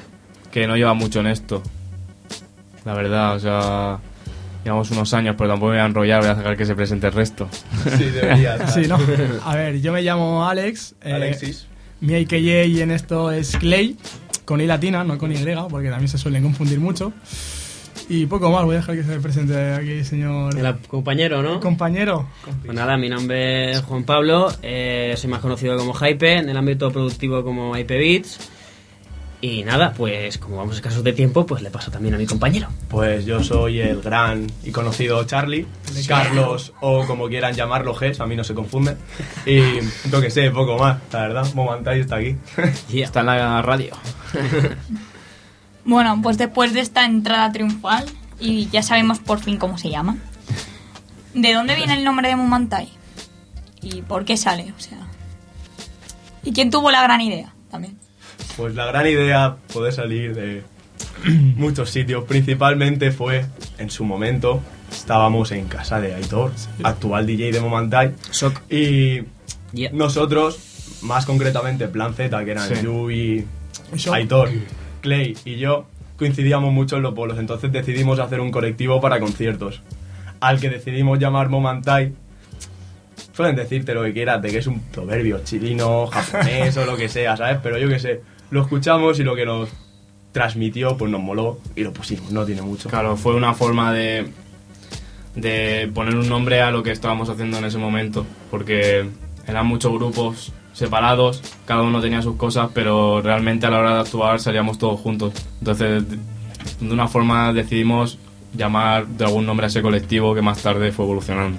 que no lleva mucho en esto. La verdad, o sea, llevamos unos años, pero tampoco me voy a enrollar, voy a dejar que se presente el resto. Sí, debería. Sí, ¿no? A ver, yo me llamo Alex. eh, Alexis. Mi A K J en esto es Clay, con I latina, no con Y, porque también se suelen confundir mucho. Y poco más, voy a dejar que se presente aquí, señor... El compañero, ¿no? Compañero. Pues nada, mi nombre es Juan Pablo, eh, soy más conocido como Hype, en el ámbito productivo como Hype Beats. Y nada, pues como vamos escasos de tiempo, pues le paso también a mi compañero. Pues yo soy el gran y conocido Charlie, Carlos o como quieran llamarlo, Ges, a mí no se confunde. Y yo que sé, poco más, la verdad, Momantai está aquí. Yeah. Está en la radio. Bueno, pues después de esta entrada triunfal, y ya sabemos por fin cómo se llama, ¿de dónde viene el nombre de Momantai? ¿Y por qué sale? O sea, ¿y quién tuvo la gran idea también? Pues la gran idea puede salir de muchos sitios, principalmente fue en su momento, estábamos en casa de Aitor, actual D J de Momantai, y Yeah. nosotros, más concretamente Plan Z, que eran Sí. Yu y Yo. Aitor, Clay y yo, coincidíamos mucho en los polos, entonces decidimos hacer un colectivo para conciertos, al que decidimos llamar Momantai. Suelen decirte lo que quieras, de que es un proverbio chileno, japonés o lo que sea, ¿sabes? Pero yo qué sé, lo escuchamos y lo que nos transmitió pues nos moló y lo pusimos, no tiene mucho. Claro, fue una forma de, de poner un nombre a lo que estábamos haciendo en ese momento, porque eran muchos grupos separados, cada uno tenía sus cosas, pero realmente a la hora de actuar salíamos todos juntos. Entonces, de de una forma decidimos llamar de algún nombre a ese colectivo que más tarde fue evolucionando.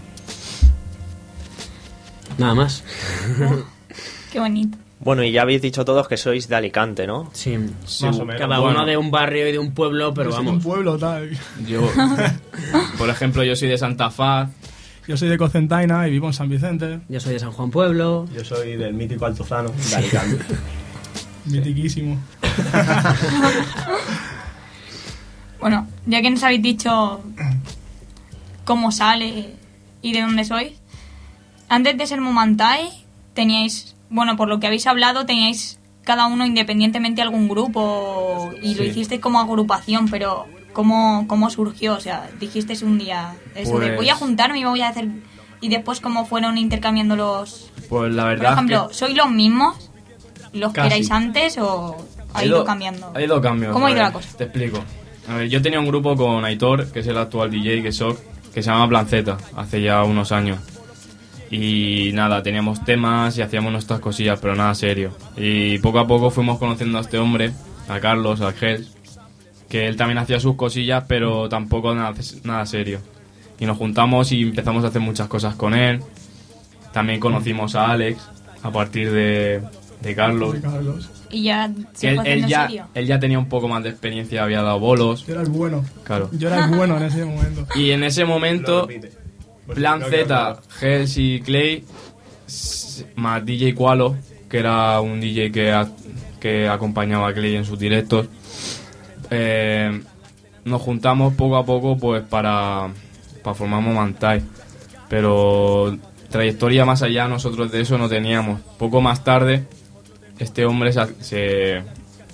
Nada más. Qué bonito. Bueno, y ya habéis dicho todos que sois de Alicante, ¿no? Sí, Sí, Más o menos. cada bueno. uno de un barrio y de un pueblo, pero Yo soy de vamos. un pueblo, tal. Yo, por ejemplo, yo soy de Santa Faz. Yo soy de Cocentaina y vivo en San Vicente. Yo soy de San Juan Pueblo. Yo soy del mítico Altozano, de Alicante. Mitiquísimo. Bueno, ya que nos habéis dicho cómo sale y de dónde sois, antes de ser Momantai teníais, bueno, por lo que habéis hablado, teníais cada uno independientemente algún grupo y lo Sí. hicisteis como agrupación, pero ¿cómo, cómo surgió? O sea, dijisteis un día eso de Pues- voy a juntarme y voy a hacer... Y después cómo fueron intercambiando los... Pues la Por verdad ejemplo, es ¿sois los mismos? ¿Los que Casi. erais antes o ha Ha ido, ido- cambiando? Ha ido cambiando. ¿Cómo ha a ido ver, la cosa? Te explico. A ver, yo tenía un grupo con Aitor, que es el actual D J, que es Shock, que se llama Plan Z, hace ya unos años. Y nada, teníamos temas y hacíamos nuestras cosillas, pero nada serio. Y poco a poco fuimos conociendo a este hombre, a Carlos, a Gel, que él también hacía sus cosillas, pero tampoco nada, nada serio. Y nos juntamos y empezamos a hacer muchas cosas con él. También conocimos a Alex, a partir de, de Carlos. De Carlos. Y ya Que se él, fue él haciendo ya, serio. él ya tenía un poco más de experiencia, había dado bolos. Yo era el bueno. Claro. Yo era el bueno en ese momento. Y en ese Lo momento, repite. Pues Plan creo que Z, hablo. Gels y Clay, s- más D J Qualo, que era un D J que, a- que acompañaba a Clay en sus directos, eh, nos juntamos poco a poco pues para, para formar Momantai. Pero trayectoria más allá nosotros de eso no teníamos. Poco más tarde, este hombre se, se,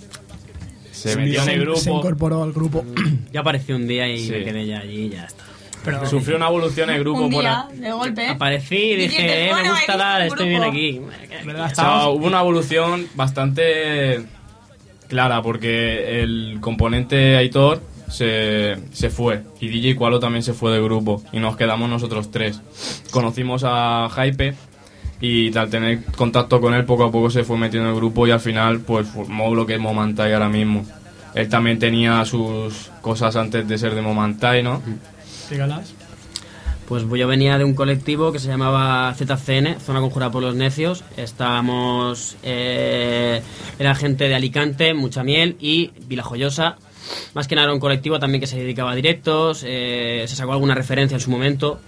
se metió en el Se grupo. incorporó al grupo. Ya apareció un día y Sí. me quedé ya allí y ya está. Pero Sufrió una evolución en el grupo Un por día, de golpe. Aparecí y Dijiste, dije, eh, bueno, me he gusta visto dar, un estoy bien grupo. aquí. ¿verdad? O sea, Estábamos- hubo una evolución bastante clara porque el componente Aitor se, se fue y D J Qualo también se fue del grupo y nos quedamos nosotros tres. Conocimos a Hype y al tener contacto con él poco a poco se fue metiendo en el grupo y al final pues formó lo que es Momantai ahora mismo. Él también tenía sus cosas antes de ser de Momantai, ¿no? Dígalas. Pues yo venía de un colectivo que se llamaba Z C N, Zona Conjurada por los Necios. Estábamos, eh, era gente de Alicante, Mucha Miel y Vilajoyosa. Más que nada era un colectivo también que se dedicaba a directos, eh, se sacó alguna referencia en su momento.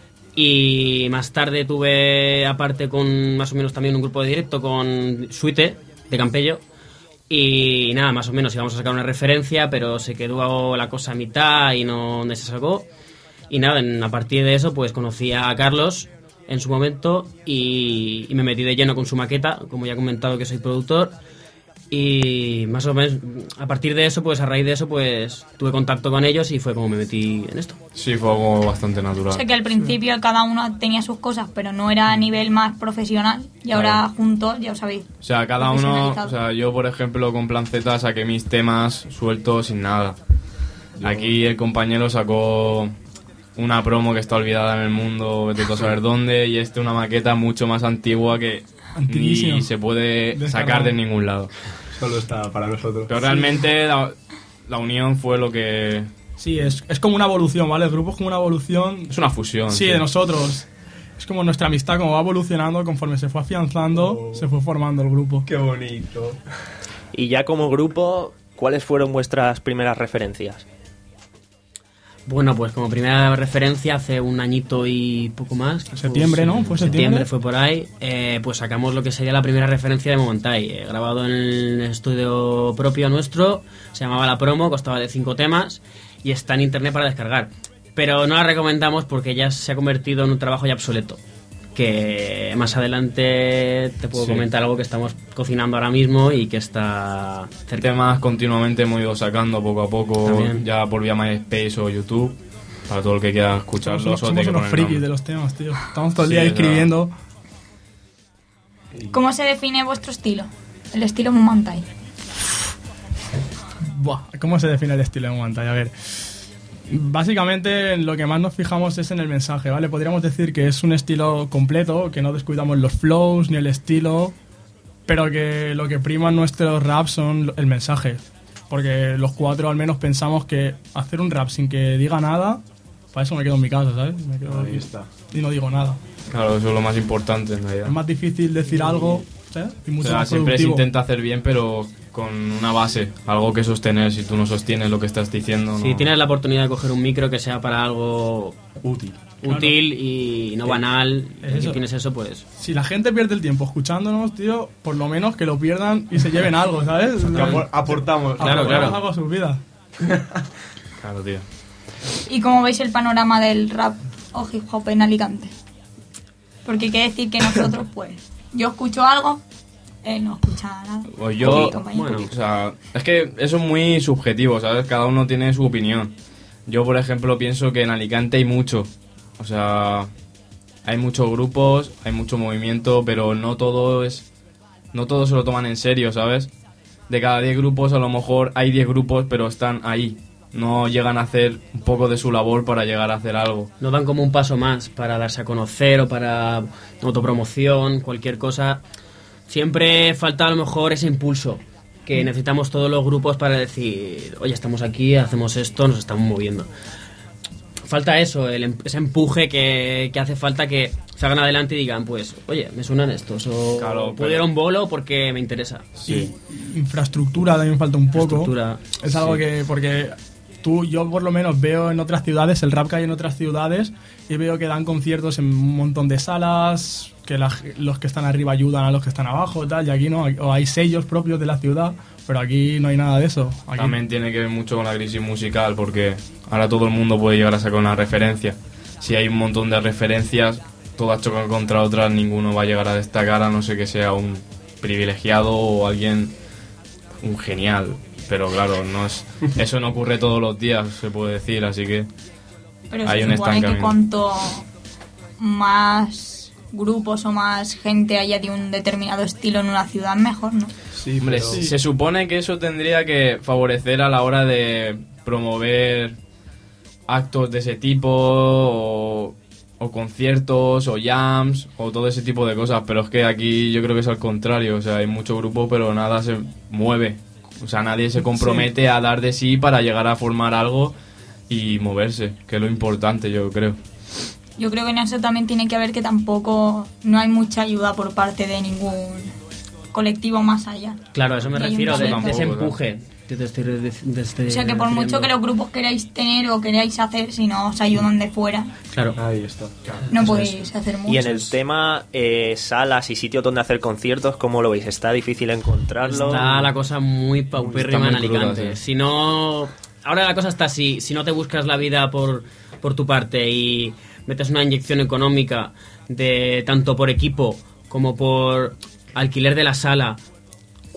Y más tarde tuve, aparte con más o menos también un grupo de directo con Suite, de Campello. Y nada, más o menos íbamos a sacar una referencia, pero se quedó la cosa a mitad y no, no se sacó. Y nada, en- a partir de eso pues conocí a Carlos en su momento y, y me metí de lleno con su maqueta, como ya he comentado que soy productor. Y más o menos, a partir de eso, pues a raíz de eso, pues tuve contacto con ellos y fue como me metí en esto. Sí, fue algo bastante natural. O sea que al principio cada uno tenía sus cosas, pero no era a nivel más profesional. Y ahora Claro. juntos, ya os sabéis. O sea, cada uno, profesionalizado. o sea, yo por ejemplo con Plan Z saqué mis temas sueltos sin nada. Aquí el compañero sacó una promo que está olvidada en el mundo, vete tú a saber dónde, y este una maqueta mucho más antigua que Antiguísimo. ni se puede Descargado. sacar de ningún lado. Solo está para nosotros. Pero realmente la, la unión fue lo que... Sí, es, es como una evolución, ¿vale? El grupo es como una evolución. Es una fusión. Sí, de nosotros. Es como nuestra amistad, como va evolucionando conforme se fue afianzando, se fue formando el grupo. Qué bonito. Y ya como grupo, ¿cuáles fueron vuestras primeras referencias? Bueno, pues como primera referencia, hace un añito y poco más. que Septiembre, fue- ¿no? ¿Fue septiembre? septiembre? Fue por ahí. eh, pues sacamos lo que sería la primera referencia de Momantai. eh, grabado en el estudio propio nuestro. Se llamaba La Promo, costaba de cinco temas. Y está en internet para descargar. Pero no la recomendamos porque ya se ha convertido en un trabajo ya obsoleto. Que más adelante te puedo Sí. comentar algo que estamos cocinando ahora mismo y que está cerca. Temas continuamente hemos ido sacando poco a poco, También. ya por vía MySpace o YouTube, para todo el que quiera escucharlo. Somos, solo somos tiene que unos poner frikis nombre. de los temas, tío. Estamos todo el día Sí, escribiendo. ¿Cómo se define vuestro estilo? El estilo Mumantai. Buah, ¿cómo se define el estilo de Mumantai? A ver, básicamente lo que más nos fijamos es en el mensaje, ¿vale? Podríamos decir que es un estilo completo, que no descuidamos los flows ni el estilo, pero que lo que prima en nuestros raps son el mensaje. Porque los cuatro al menos pensamos que hacer un rap sin que diga nada, para eso me quedo en mi casa, ¿sabes? Me quedo Ahí aquí está. y no digo nada. Claro, eso es lo más importante en realidad. Es más difícil decir algo, ¿sabes? Y O mucho sea, más siempre se productivo. intenta hacer bien, pero con una base, algo que sostener. Si tú no sostienes lo que estás diciendo, Si no... tienes la oportunidad de coger un micro que sea para algo Útil. útil y no banal, Es y eso. tienes eso, pues... Si la gente pierde el tiempo escuchándonos, tío, por lo menos que lo pierdan y se lleven algo, ¿sabes? Que apor- aportamos. Claro, Aportamos claro. algo a sus vidas. Claro, tío. ¿Y cómo veis el panorama del rap o hip hop en Alicante? Porque hay que decir que nosotros, pues, yo escucho algo, él no escucha nada. Pues yo, Poquito, vaya. bueno, o sea, es que eso es muy subjetivo, ¿sabes? Cada uno tiene su opinión. Yo, por ejemplo, pienso que en Alicante hay mucho. O sea, hay muchos grupos, hay mucho movimiento, pero no todo es... No todos se lo toman en serio, ¿sabes? De cada diez grupos, a lo mejor hay diez grupos, pero están ahí. No llegan a hacer un poco de su labor para llegar a hacer algo. No dan como un paso más para darse a conocer o para autopromoción, cualquier cosa. Siempre falta a lo mejor ese impulso que necesitamos todos los grupos para decir, oye, estamos aquí, hacemos esto, nos estamos moviendo. Falta eso, el, em- ese empuje que, que hace falta que salgan adelante y digan, pues, oye, me suenan estos, o Claro, puedo ir a un bolo porque me interesa. Sí. Infraestructura también falta un poco. Infraestructura, Es algo sí. que, porque tú, yo por lo menos veo en otras ciudades, el rap que hay en otras ciudades, y veo que dan conciertos en un montón de salas, que la- los que están arriba ayudan a los que están abajo, tal, y aquí no, o hay sellos propios de la ciudad, pero aquí no hay nada de eso. Aquí, También tiene que ver mucho con la crisis musical, porque ahora todo el mundo puede llegar a sacar una referencia. Si hay un montón de referencias, todas chocan contra otras, ninguno va a llegar a destacar, a no ser que sea un privilegiado o alguien, un genial. Pero claro, no es, eso no ocurre todos los días, se puede decir, así que Pero hay se un supone que estancamiento. cuanto más grupos o más gente haya de un determinado estilo en una ciudad, mejor, ¿no? Sí, Hombre, pero- se supone que eso tendría que favorecer a la hora de promover actos de ese tipo o, o conciertos o jams o todo ese tipo de cosas, pero es que aquí yo creo que es al contrario, o sea, hay mucho grupo pero nada se mueve, o sea, nadie se compromete a dar de sí para llegar a formar algo y moverse, que es lo importante, yo creo. Yo creo que en eso también tiene que haber que tampoco no hay mucha ayuda por parte de ningún colectivo más allá. Claro, a eso me Y hay un refiero, de, talento. de ese Tampoco, empuje. que te estoy de- de- de- O sea que por mucho refiriendo. que los grupos queráis tener o queráis hacer, si no os ayudan de fuera, Claro. Ahí está. no podéis hacer mucho. Y en el tema eh, salas y sitios donde hacer conciertos, ¿cómo lo veis? ¿Está difícil encontrarlo? Está la cosa muy paupérrima en Está muy cruda, Alicante. sí. Si no... Ahora la cosa está así. Si no te buscas la vida por, por tu parte y metes una inyección económica de tanto por equipo como por alquiler de la sala,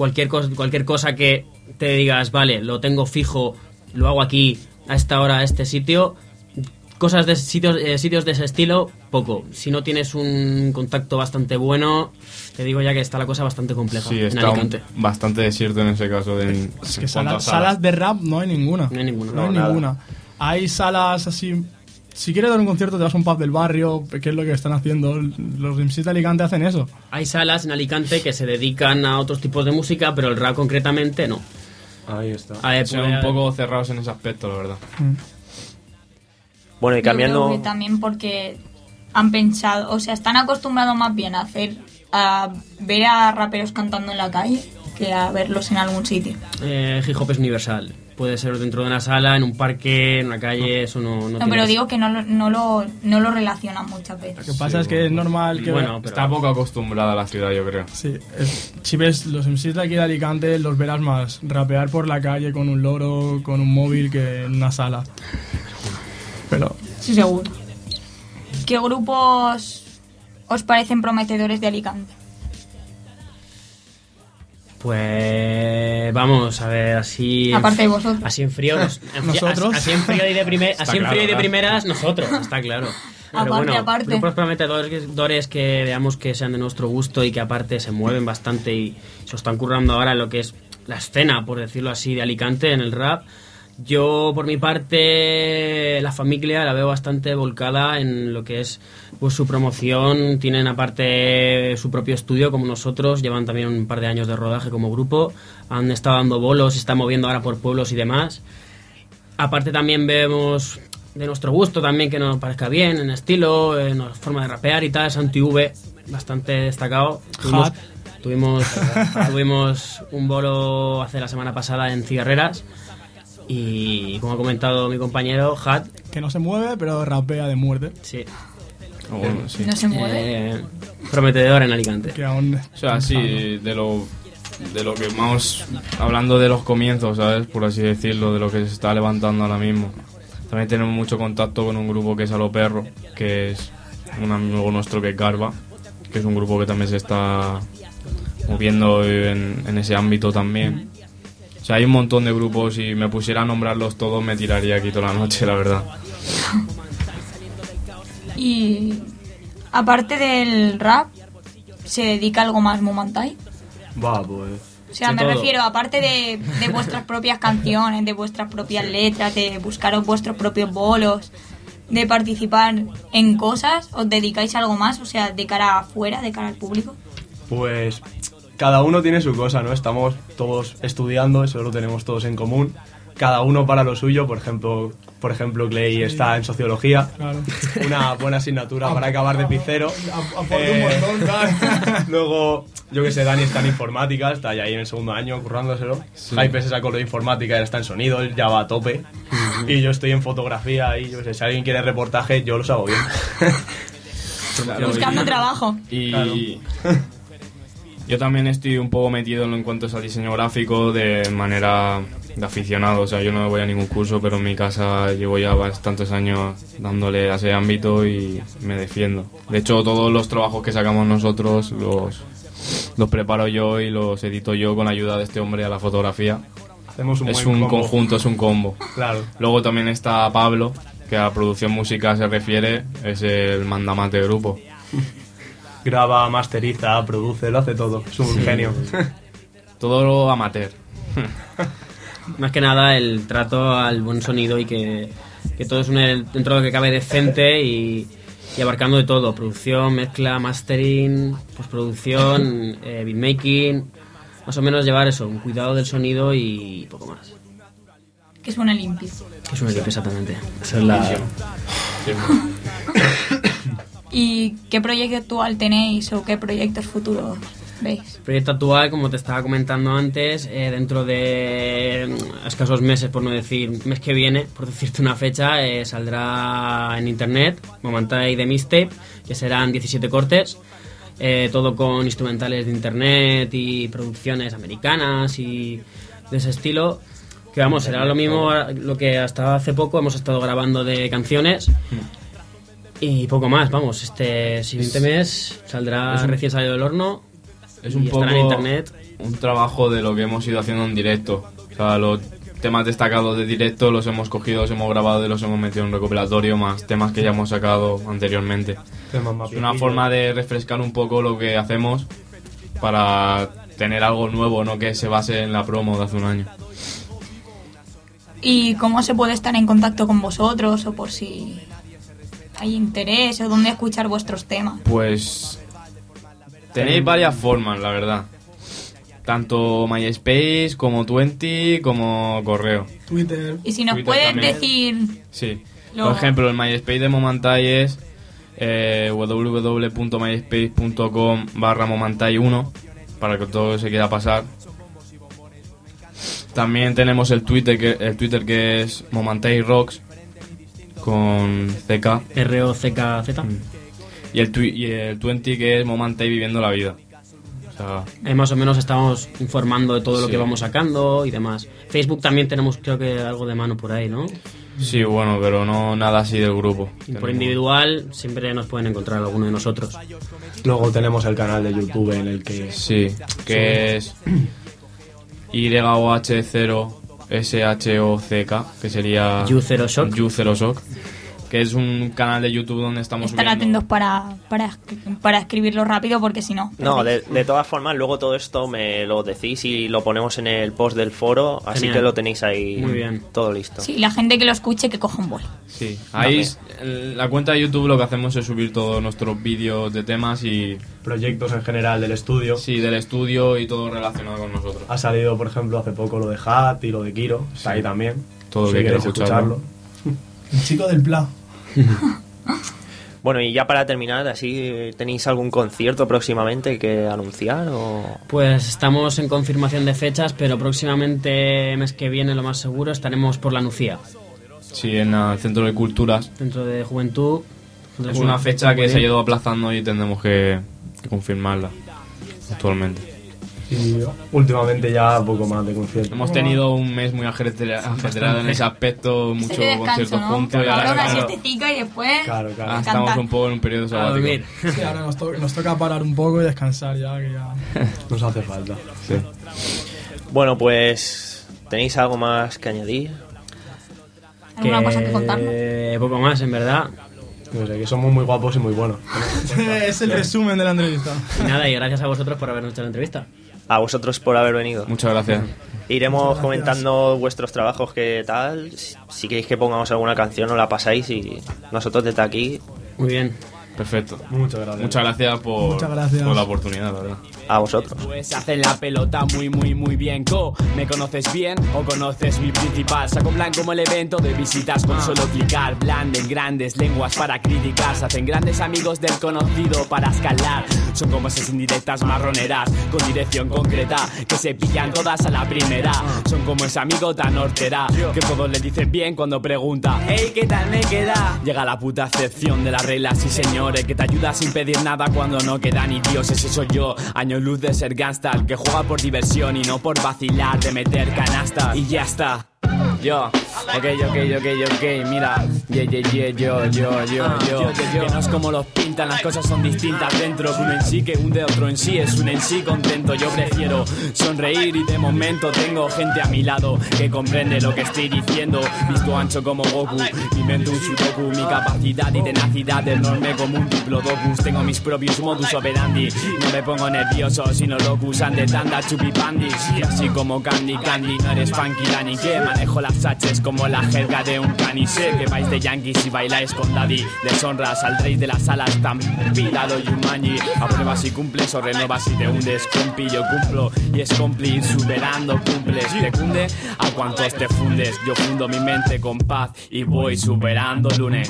cualquier cosa, cualquier cosa que te digas, vale, lo tengo fijo, lo hago aquí, a esta hora, a este sitio, cosas de sitios, eh, sitios de ese estilo, poco. Si no tienes un contacto bastante bueno, te digo ya que está la cosa bastante compleja. Sí, en está Alicante. un- bastante desierto en ese caso. De, Es en que cuanto a salas, salas de rap no hay ninguna. No hay ninguna. No hay No, nada. ninguna. Hay salas así... Si quieres dar un concierto te vas a un pub del barrio, que es lo que están haciendo. Los M Cs de Alicante hacen eso. Hay salas en Alicante que se dedican a otros tipos de música, pero el rap concretamente no. Ahí está. A ver, Son pues, un poco cerrados en ese aspecto, la verdad. Bueno, y Yo creo cambiando... que también porque han pensado, o sea, están acostumbrados más bien a hacer, a ver a raperos cantando en la calle que a verlos en algún sitio. eh, hip hop es universal. Puede ser dentro de una sala, en un parque, en una calle, eso no... No, No, tiene pero que- digo que no, lo- no, lo, no lo relacionan muchas veces. Lo que pasa es que es normal que... Bueno, pero- Está poco acostumbrada a la ciudad, yo creo. Sí, es- si ves los M Cs de aquí de Alicante, los verás más rapear por la calle con un loro, con un móvil, que en una sala. Pero Sí, seguro. ¿Qué grupos os parecen prometedores de Alicante? Pues vamos a ver, así... Aparte de vosotros. Así en frío... nos- en frío- ¿Nosotros? Así, así en frío y de, primer- Está así en claro, frío y de ¿verdad? primeras, nosotros, está claro. Pero Aparte, bueno, aparte. grupos prometedores que veamos que sean de nuestro gusto y que aparte se mueven bastante y se lo están currando ahora en lo que es la escena, por decirlo así, de Alicante en el rap. Yo, por mi parte, la familia la veo bastante volcada en lo que es pues su promoción. Tienen aparte su propio estudio como nosotros, llevan también un par de años de rodaje como grupo, han estado dando bolos, se están moviendo ahora por pueblos y demás. Aparte también vemos de nuestro gusto también que nos parezca bien en estilo, en la forma de rapear y tal, Santi V, bastante destacado. Tuvimos, Hat. tuvimos, tuvimos un bolo hace la semana pasada en Cigarreras y como ha comentado mi compañero, Hat, que no se mueve, pero rapea de muerte. sí, O bueno, sí. No se mueve. eh, prometedor en Alicante. Que aún... O sea, sí, de lo, de lo que vamos hablando de los comienzos, ¿sabes? Por así decirlo, de lo que se está levantando ahora mismo. También tenemos mucho contacto con un grupo que es A Lo Perro, que es un amigo nuestro que es Garba, que es un grupo que también se está moviendo en, en ese ámbito también. O sea, hay un montón de grupos y me pusiera a nombrarlos todos me tiraría aquí toda la noche, la verdad. Y aparte del rap, ¿se dedica algo más Mumantai? Va, pues. O sea, De me todo. refiero, aparte de, de vuestras propias canciones, de vuestras propias letras, de buscaros vuestros propios bolos, de participar en cosas, ¿os dedicáis a algo más? O sea, de cara afuera, de cara al público. Pues cada uno tiene su cosa, ¿no? Estamos todos estudiando, eso lo tenemos todos en común. Cada uno para lo suyo, por ejemplo, por ejemplo Clay está en sociología, Claro. una buena asignatura para acabar de picero. Aporta un Eh, montón, tal. Luego, yo que sé, Dani está en informática, está ya ahí en el segundo año currándoselo. Jaime se sacó lo de informática, él está en sonido, él ya va a tope. Y yo estoy en fotografía y yo que sé, si alguien quiere reportaje, yo los hago bien. Claro, Buscando y- trabajo. Y Claro. yo también estoy un poco metido en lo en cuanto es al diseño gráfico de manera de aficionado. O sea, yo no voy a ningún curso, pero en mi casa llevo ya bastantes años dándole a ese ámbito y me defiendo. De hecho, todos los trabajos que sacamos nosotros los, los preparo yo y los edito yo con la ayuda de este hombre a la fotografía. Hacemos un Es buen un combo. conjunto, es un combo. Claro. Luego también está Pablo, que a la producción musical se refiere, es el mandamate del grupo. Graba, masteriza, produce, lo hace todo. Es un genio. Todo lo amateur. Más que nada el trato al buen sonido y que, que todo es un, dentro de lo que cabe decente y, y abarcando de todo, producción, mezcla, mastering, postproducción, eh, beatmaking, más o menos llevar eso, un cuidado del sonido y poco más. Que suena limpio. Que es un equipo exactamente. Esa es la... ¿Y qué proyecto actual tenéis o qué proyectos futuros veis? El proyecto actual, como te estaba comentando antes, eh, dentro de mm, escasos meses, por no decir mes que viene, por decirte una fecha, eh, saldrá en internet Mumantai de Mixtape, que serán diecisiete cortes, eh, todo con instrumentales de internet y producciones americanas y de ese estilo. Que vamos, será lo mismo lo que hasta hace poco hemos estado grabando de canciones. Y poco más, vamos, este siguiente mes saldrá es un- recién salido del horno. Es y un estar poco en internet. un trabajo de lo que hemos ido haciendo en directo. O sea, los temas destacados de directo los hemos cogido, los hemos grabado y los hemos metido en un recopilatorio, más temas que ya hemos sacado anteriormente. Temas más Es una pequeños. forma de refrescar un poco lo que hacemos para tener algo nuevo, no que se base en la promo de hace un año. ¿Y cómo se puede estar en contacto con vosotros? O por si hay interés, o dónde escuchar vuestros temas. Pues tenéis varias formas, la verdad. Tanto MySpace, como Twenty, como correo. Twitter. Y si nos Twitter puedes también. decir... Sí. Lo- Por ejemplo, el MySpace de Momantai es eh, w w w punto myspace punto com barra Momantai uno, para que todo se quiera pasar. También tenemos el Twitter que, el Twitter que es Momantai Rocks con C K. R O C K Z. Y el, twi- y el Twenty que es Momantai viviendo la vida. O sea, Eh, más o menos estamos informando de todo lo Sí. que vamos sacando y demás. Facebook también tenemos, creo que algo de mano por ahí, ¿no? sí, bueno, pero no nada así del grupo. Y por Tenemos- individual siempre nos pueden encontrar alguno de nosotros. Luego tenemos el canal de YouTube en el que... Sí, que es Y O H cero S H O C K, que sería You Zero Shock. You Zero Shock, que es un canal de YouTube donde estamos Estar subiendo. atentos para, para, para escribirlo rápido, porque si no... No, de, perdéis. de todas formas, luego todo esto me lo decís y lo ponemos en el post del foro, así Genial. que lo tenéis ahí Muy bien. todo listo. Sí, la gente que lo escuche que coja un bol. Sí, ahí en la cuenta de YouTube lo que hacemos es subir todos nuestros vídeos de temas y proyectos en general del estudio. sí, del estudio y todo relacionado con nosotros. Ha salido, por ejemplo, hace poco lo de Hat y lo de Kiro. Está Sí. ahí también. Todo Si lo que queréis quieras escucharlo. El chico del Pla. Bueno, y ya para terminar, así ¿tenéis algún concierto próximamente que anunciar? O... Pues estamos en confirmación de fechas, pero próximamente, mes que viene, lo más seguro, estaremos por la Nucía, Sí, en el Centro de Culturas. Centro de Juventud. Es una fecha que se ha ido aplazando y tendremos que, que confirmarla actualmente. Y últimamente ya poco más de conciertos. Hemos tenido un mes muy ajetre- ajetreado en ese aspecto, muchos Serie de descanso, conciertos ¿no? juntos y Ahora ahora una claro, siestecica y después... Claro, claro. ah, a estamos cantar. un poco en un periodo A sabático. dormir. Sí, ahora nos, to- nos toca parar un poco y descansar ya, que ya... Nos hace falta. Sí. Bueno, pues ¿tenéis algo más que añadir? ¿Alguna cosa que contarnos? Eh, poco más, en verdad. No sé, que somos muy guapos y muy buenos. Es el resumen de la entrevista. Y nada, y gracias a vosotros por habernos hecho la entrevista. A vosotros por haber venido. Muchas gracias. Iremos Muchas gracias. comentando vuestros trabajos, qué tal. Si- Si queréis que pongamos alguna canción, nos la pasáis y nosotros desde aquí, Muy bien. Perfecto. Muchas gracias. Muchas gracias por, Muchas gracias. por la oportunidad, la verdad. a vosotros. Pues hacen la pelota muy muy muy bien. Co, ¿me conoces bien o conoces mi principal? Saco en plan como el evento de visitas con solo clicar. Blanden grandes lenguas para criticar. Se hacen grandes amigos del conocido para escalar. Son como esas indirectas marroneras con dirección concreta que se pillan todas a la primera. Son como ese amigo tan hortera que todos le dicen bien cuando pregunta: hey, ¿qué tal me queda? Llega la puta excepción de las reglas y señores que te ayuda sin pedir nada cuando no queda ni Dios. Ese soy yo, año luz de ser gangsta, el que juega por diversión y no por vacilar de meter canasta. Y ya está. Yo, ok, ok, ok, ok, mira, yeah, yeah, yeah, yo, yo, yo, yo, que no es como los pintan, las cosas son distintas dentro, uno en sí que un de otro en sí, es un en sí contento, yo prefiero sonreír y de momento tengo gente a mi lado que comprende lo que estoy diciendo, visto ancho como Goku, mi mente un sudoku, mi capacidad y tenacidad enorme como un diplodocus, tengo mis propios modus operandi, no me pongo nervioso sino locus, ande tanda chupipandis, y así como Candy Candy, no eres funky Dani, que manejo las H como la jerga de un cani. Sé que vais de yankees y bailáis con daddy. Deshonras, saldréis de las salas tan pidado Yumanji. Apruebas y cumples o renovas y te hundes. Compi, yo cumplo y es cumplir superando cumples. Te cunde a cuantos te fundes. Yo fundo mi mente con paz y voy superando lunes.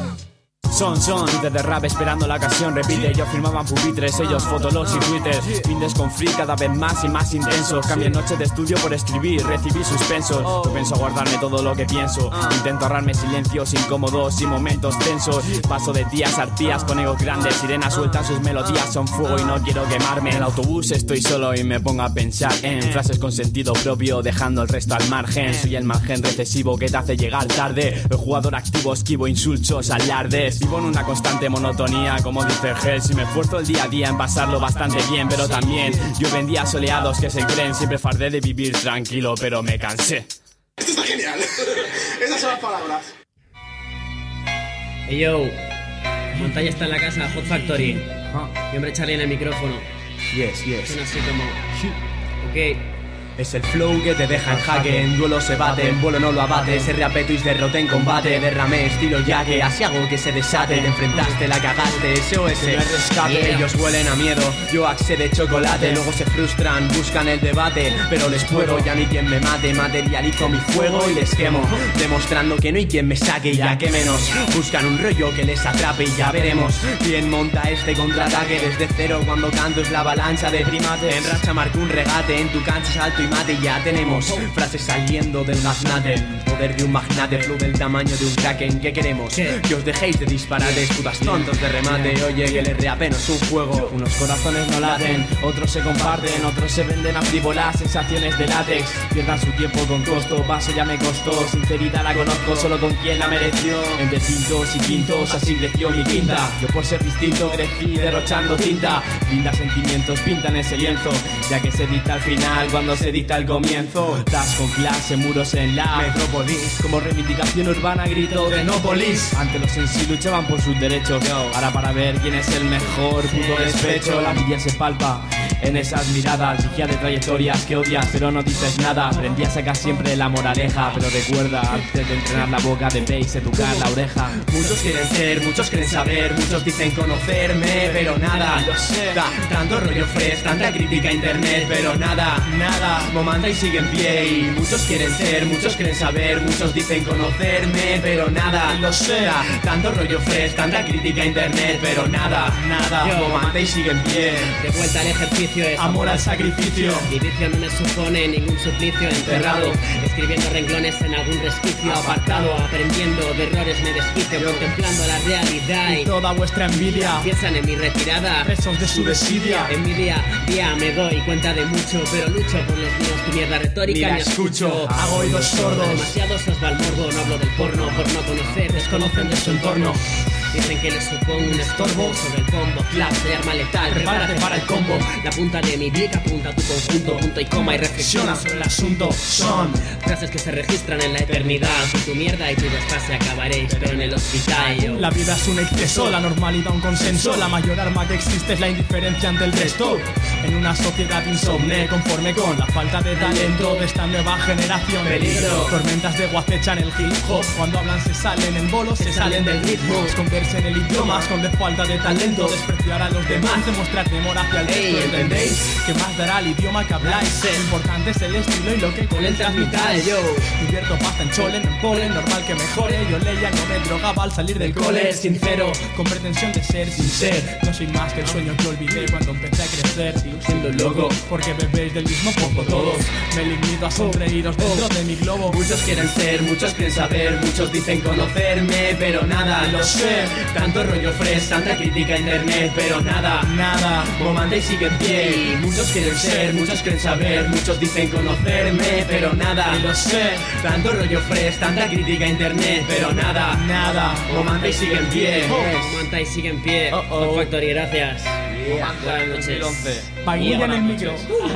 Son, son, Twitter de rap esperando la ocasión, repite, yo firmaban pupitres, ellos fotolos y Twitter, findes con free cada vez más y más intensos, cambio noche de estudio por escribir, recibí suspensos, yo pienso guardarme todo lo que pienso, intento ahorrarme silencios incómodos y momentos tensos, paso de días arpías con egos grandes, sirenas sueltan sus melodías, son fuego y no quiero quemarme, en el autobús estoy solo y me pongo a pensar en frases con sentido propio, dejando el resto al margen, soy el margen recesivo que te hace llegar tarde, el jugador activo esquivo insultos, alardes, Vivo en una constante monotonía, como dice Gel. Si me esfuerzo el día a día en pasarlo bastante bien, pero también llueven días soleados que se creen. Siempre fardé de vivir tranquilo, pero me cansé. Esto está genial. Esas son las palabras. Hey yo, Montaña está en la casa, Hot Factory. Mi hombre Charlie en el micrófono. Yes, yes. Suena así como... Ok. Es el flow que te deja en jaque, en duelo se bate, en vuelo no lo abate, ese rapeto y derrote en combate, derramé estilo yaque, así hago que se desate, te enfrentaste, la cagaste, S O S, rescate, ellos huelen a miedo, yo axe de chocolate, luego se frustran, buscan el debate, pero les puedo, ya no hay quien me mate, materializo mi fuego y les quemo, demostrando que no hay quien me saque, ya que menos, buscan un rollo que les atrape y ya veremos, quién monta este contraataque, desde cero cuando canto es la avalancha de primates, en racha marco un regate, en tu cancha salto y mate, ya tenemos frases saliendo del gaznate, el poder de un magnate, flow del tamaño de un kraken. ¿Qué queremos? Que os dejéis de disparates, putas tontos de remate. Oye, que el R A P no es un juego. Unos corazones no laten, otros se comparten, otros se venden a frívolas, sensaciones de látex. Pierdan su tiempo con costo, paso ya me costó. Sinceridad la conozco solo con quien la mereció. Entre cintos y quintos así creció mi quinta. Yo por ser distinto crecí derrochando tinta. Linda sentimientos pintan ese lienzo, ya que se dicta al final cuando se dicta al comienzo. Das con clase, muros en la metrópolis, como reivindicación urbana, grito de no polis. Ante los en sí luchaban por sus derechos, ahora para ver quién es el mejor, puto despecho. La envidia se palpa en esas miradas, vigía de trayectorias que odias pero no dices nada. Aprendí a sacar siempre la moraleja, pero recuerda, antes de entrenar la boca debéis educar la oreja. Muchos quieren ser, muchos quieren saber, muchos dicen conocerme, pero nada, lo sé. Da, tanto rollo fresh, tanta crítica a internet, pero nada, nada. Momanta y sigue en pie y muchos quieren ser, muchos quieren saber, muchos dicen conocerme, pero nada, lo sé. Da, tanto rollo fresh, tanta crítica a internet, pero nada, nada. Momanta y sigue en pie. De vuelta al ejercicio es amor al sacrificio. Mi vicio no me supone ningún suplicio, enterrado, escribiendo renglones en algún resquicio, apartado, aprendiendo de errores me desquicio, contemplando la realidad y toda vuestra envidia. Piensan en mi retirada, presos de su desidia. En mi día, día me doy cuenta de mucho, pero lucho por los míos, tu mierda retórica ni escucho, hago oídos sordos. Demasiados os va el morbo, no hablo del porno por no conocer, desconocen de su entorno. Dicen que les supongo un estorbo sobre el combo, clap de arma letal, prepárate para el combo. La punta de mi blick apunta a tu conjunto, punto y coma y reflexiona sobre el asunto. Son frases que se registran en la eternidad. Con tu mierda y tu desfase acabaréis, pero en el hospital yo. La vida es un exceso, la normalidad un consenso. La mayor arma que existe es la indiferencia ante el resto. En una sociedad insomne, conforme con la falta de talento de esta nueva generación. Peligro. Tormentas de agua acechan el hip hop. Cuando hablan se salen en bolos, se salen del ritmo. Esconderse en el idioma, esconder falta de talento. Despreciar a los demás, demostrar temor hacia el resto. ¿Entendéis? ¿Qué más dará el idioma que habláis? Lo importante es el estilo y lo que con él transmitáis. Yo invierto pasta en cholen, en polen, normal que mejore. Yo leía, no me drogaba al salir del cole. Sincero, con pretensión de ser sincero. No soy más que el sueño que olvidé cuando empecé a crecer. Sigo siendo loco, porque bebéis del mismo poco todos. Me limito a sonreíros dentro de mi globo. Muchos quieren ser, muchos quieren saber, muchos dicen conocerme, pero nada, lo sé. Tanto rollo fresh, tanta crítica a internet, pero nada, nada. Momanta y sigue en pie y muchos quieren ser, muchos quieren saber, muchos dicen conocerme, pero nada, lo sé. Tanto rollo fresh, tanta crítica a internet, pero nada, nada. Momanta y sigue en pie. Momanta y sigue en pie. Oh, oh. Hot Factory, gracias. Yeah. Buenas noches. Vainilla en el micro.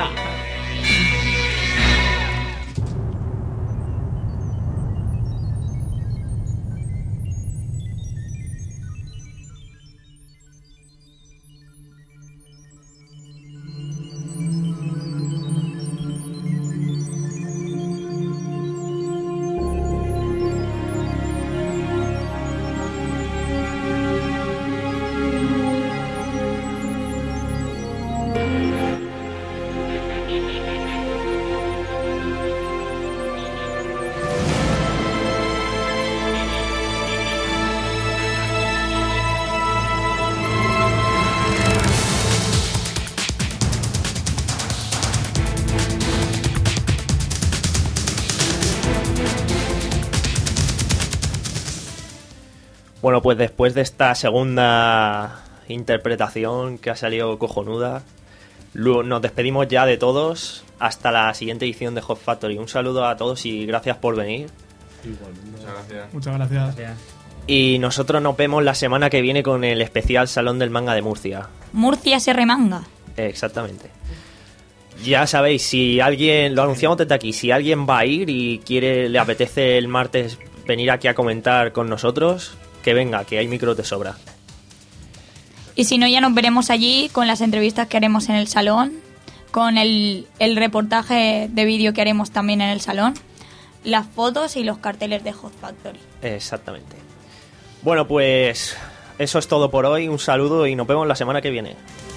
Bueno, pues después de esta segunda interpretación que ha salido cojonuda, nos despedimos ya de todos hasta la siguiente edición de Hot Factory. Un saludo a todos y gracias por venir. Igualmente. Muchas gracias. Muchas gracias. Gracias. Y nosotros nos vemos la semana que viene con el especial Salón del Manga de Murcia. Murcia se remanga. Exactamente. Ya sabéis, si alguien, lo anunciamos desde aquí, si alguien va a ir y quiere, le apetece el martes venir aquí a comentar con nosotros, que venga, que hay micros de sobra. Y si no, ya nos veremos allí con las entrevistas que haremos en el salón, con el, el reportaje de vídeo que haremos también en el salón, las fotos y los carteles de Hot Factory. Exactamente. Bueno, pues eso es todo por hoy. Un saludo y nos vemos la semana que viene.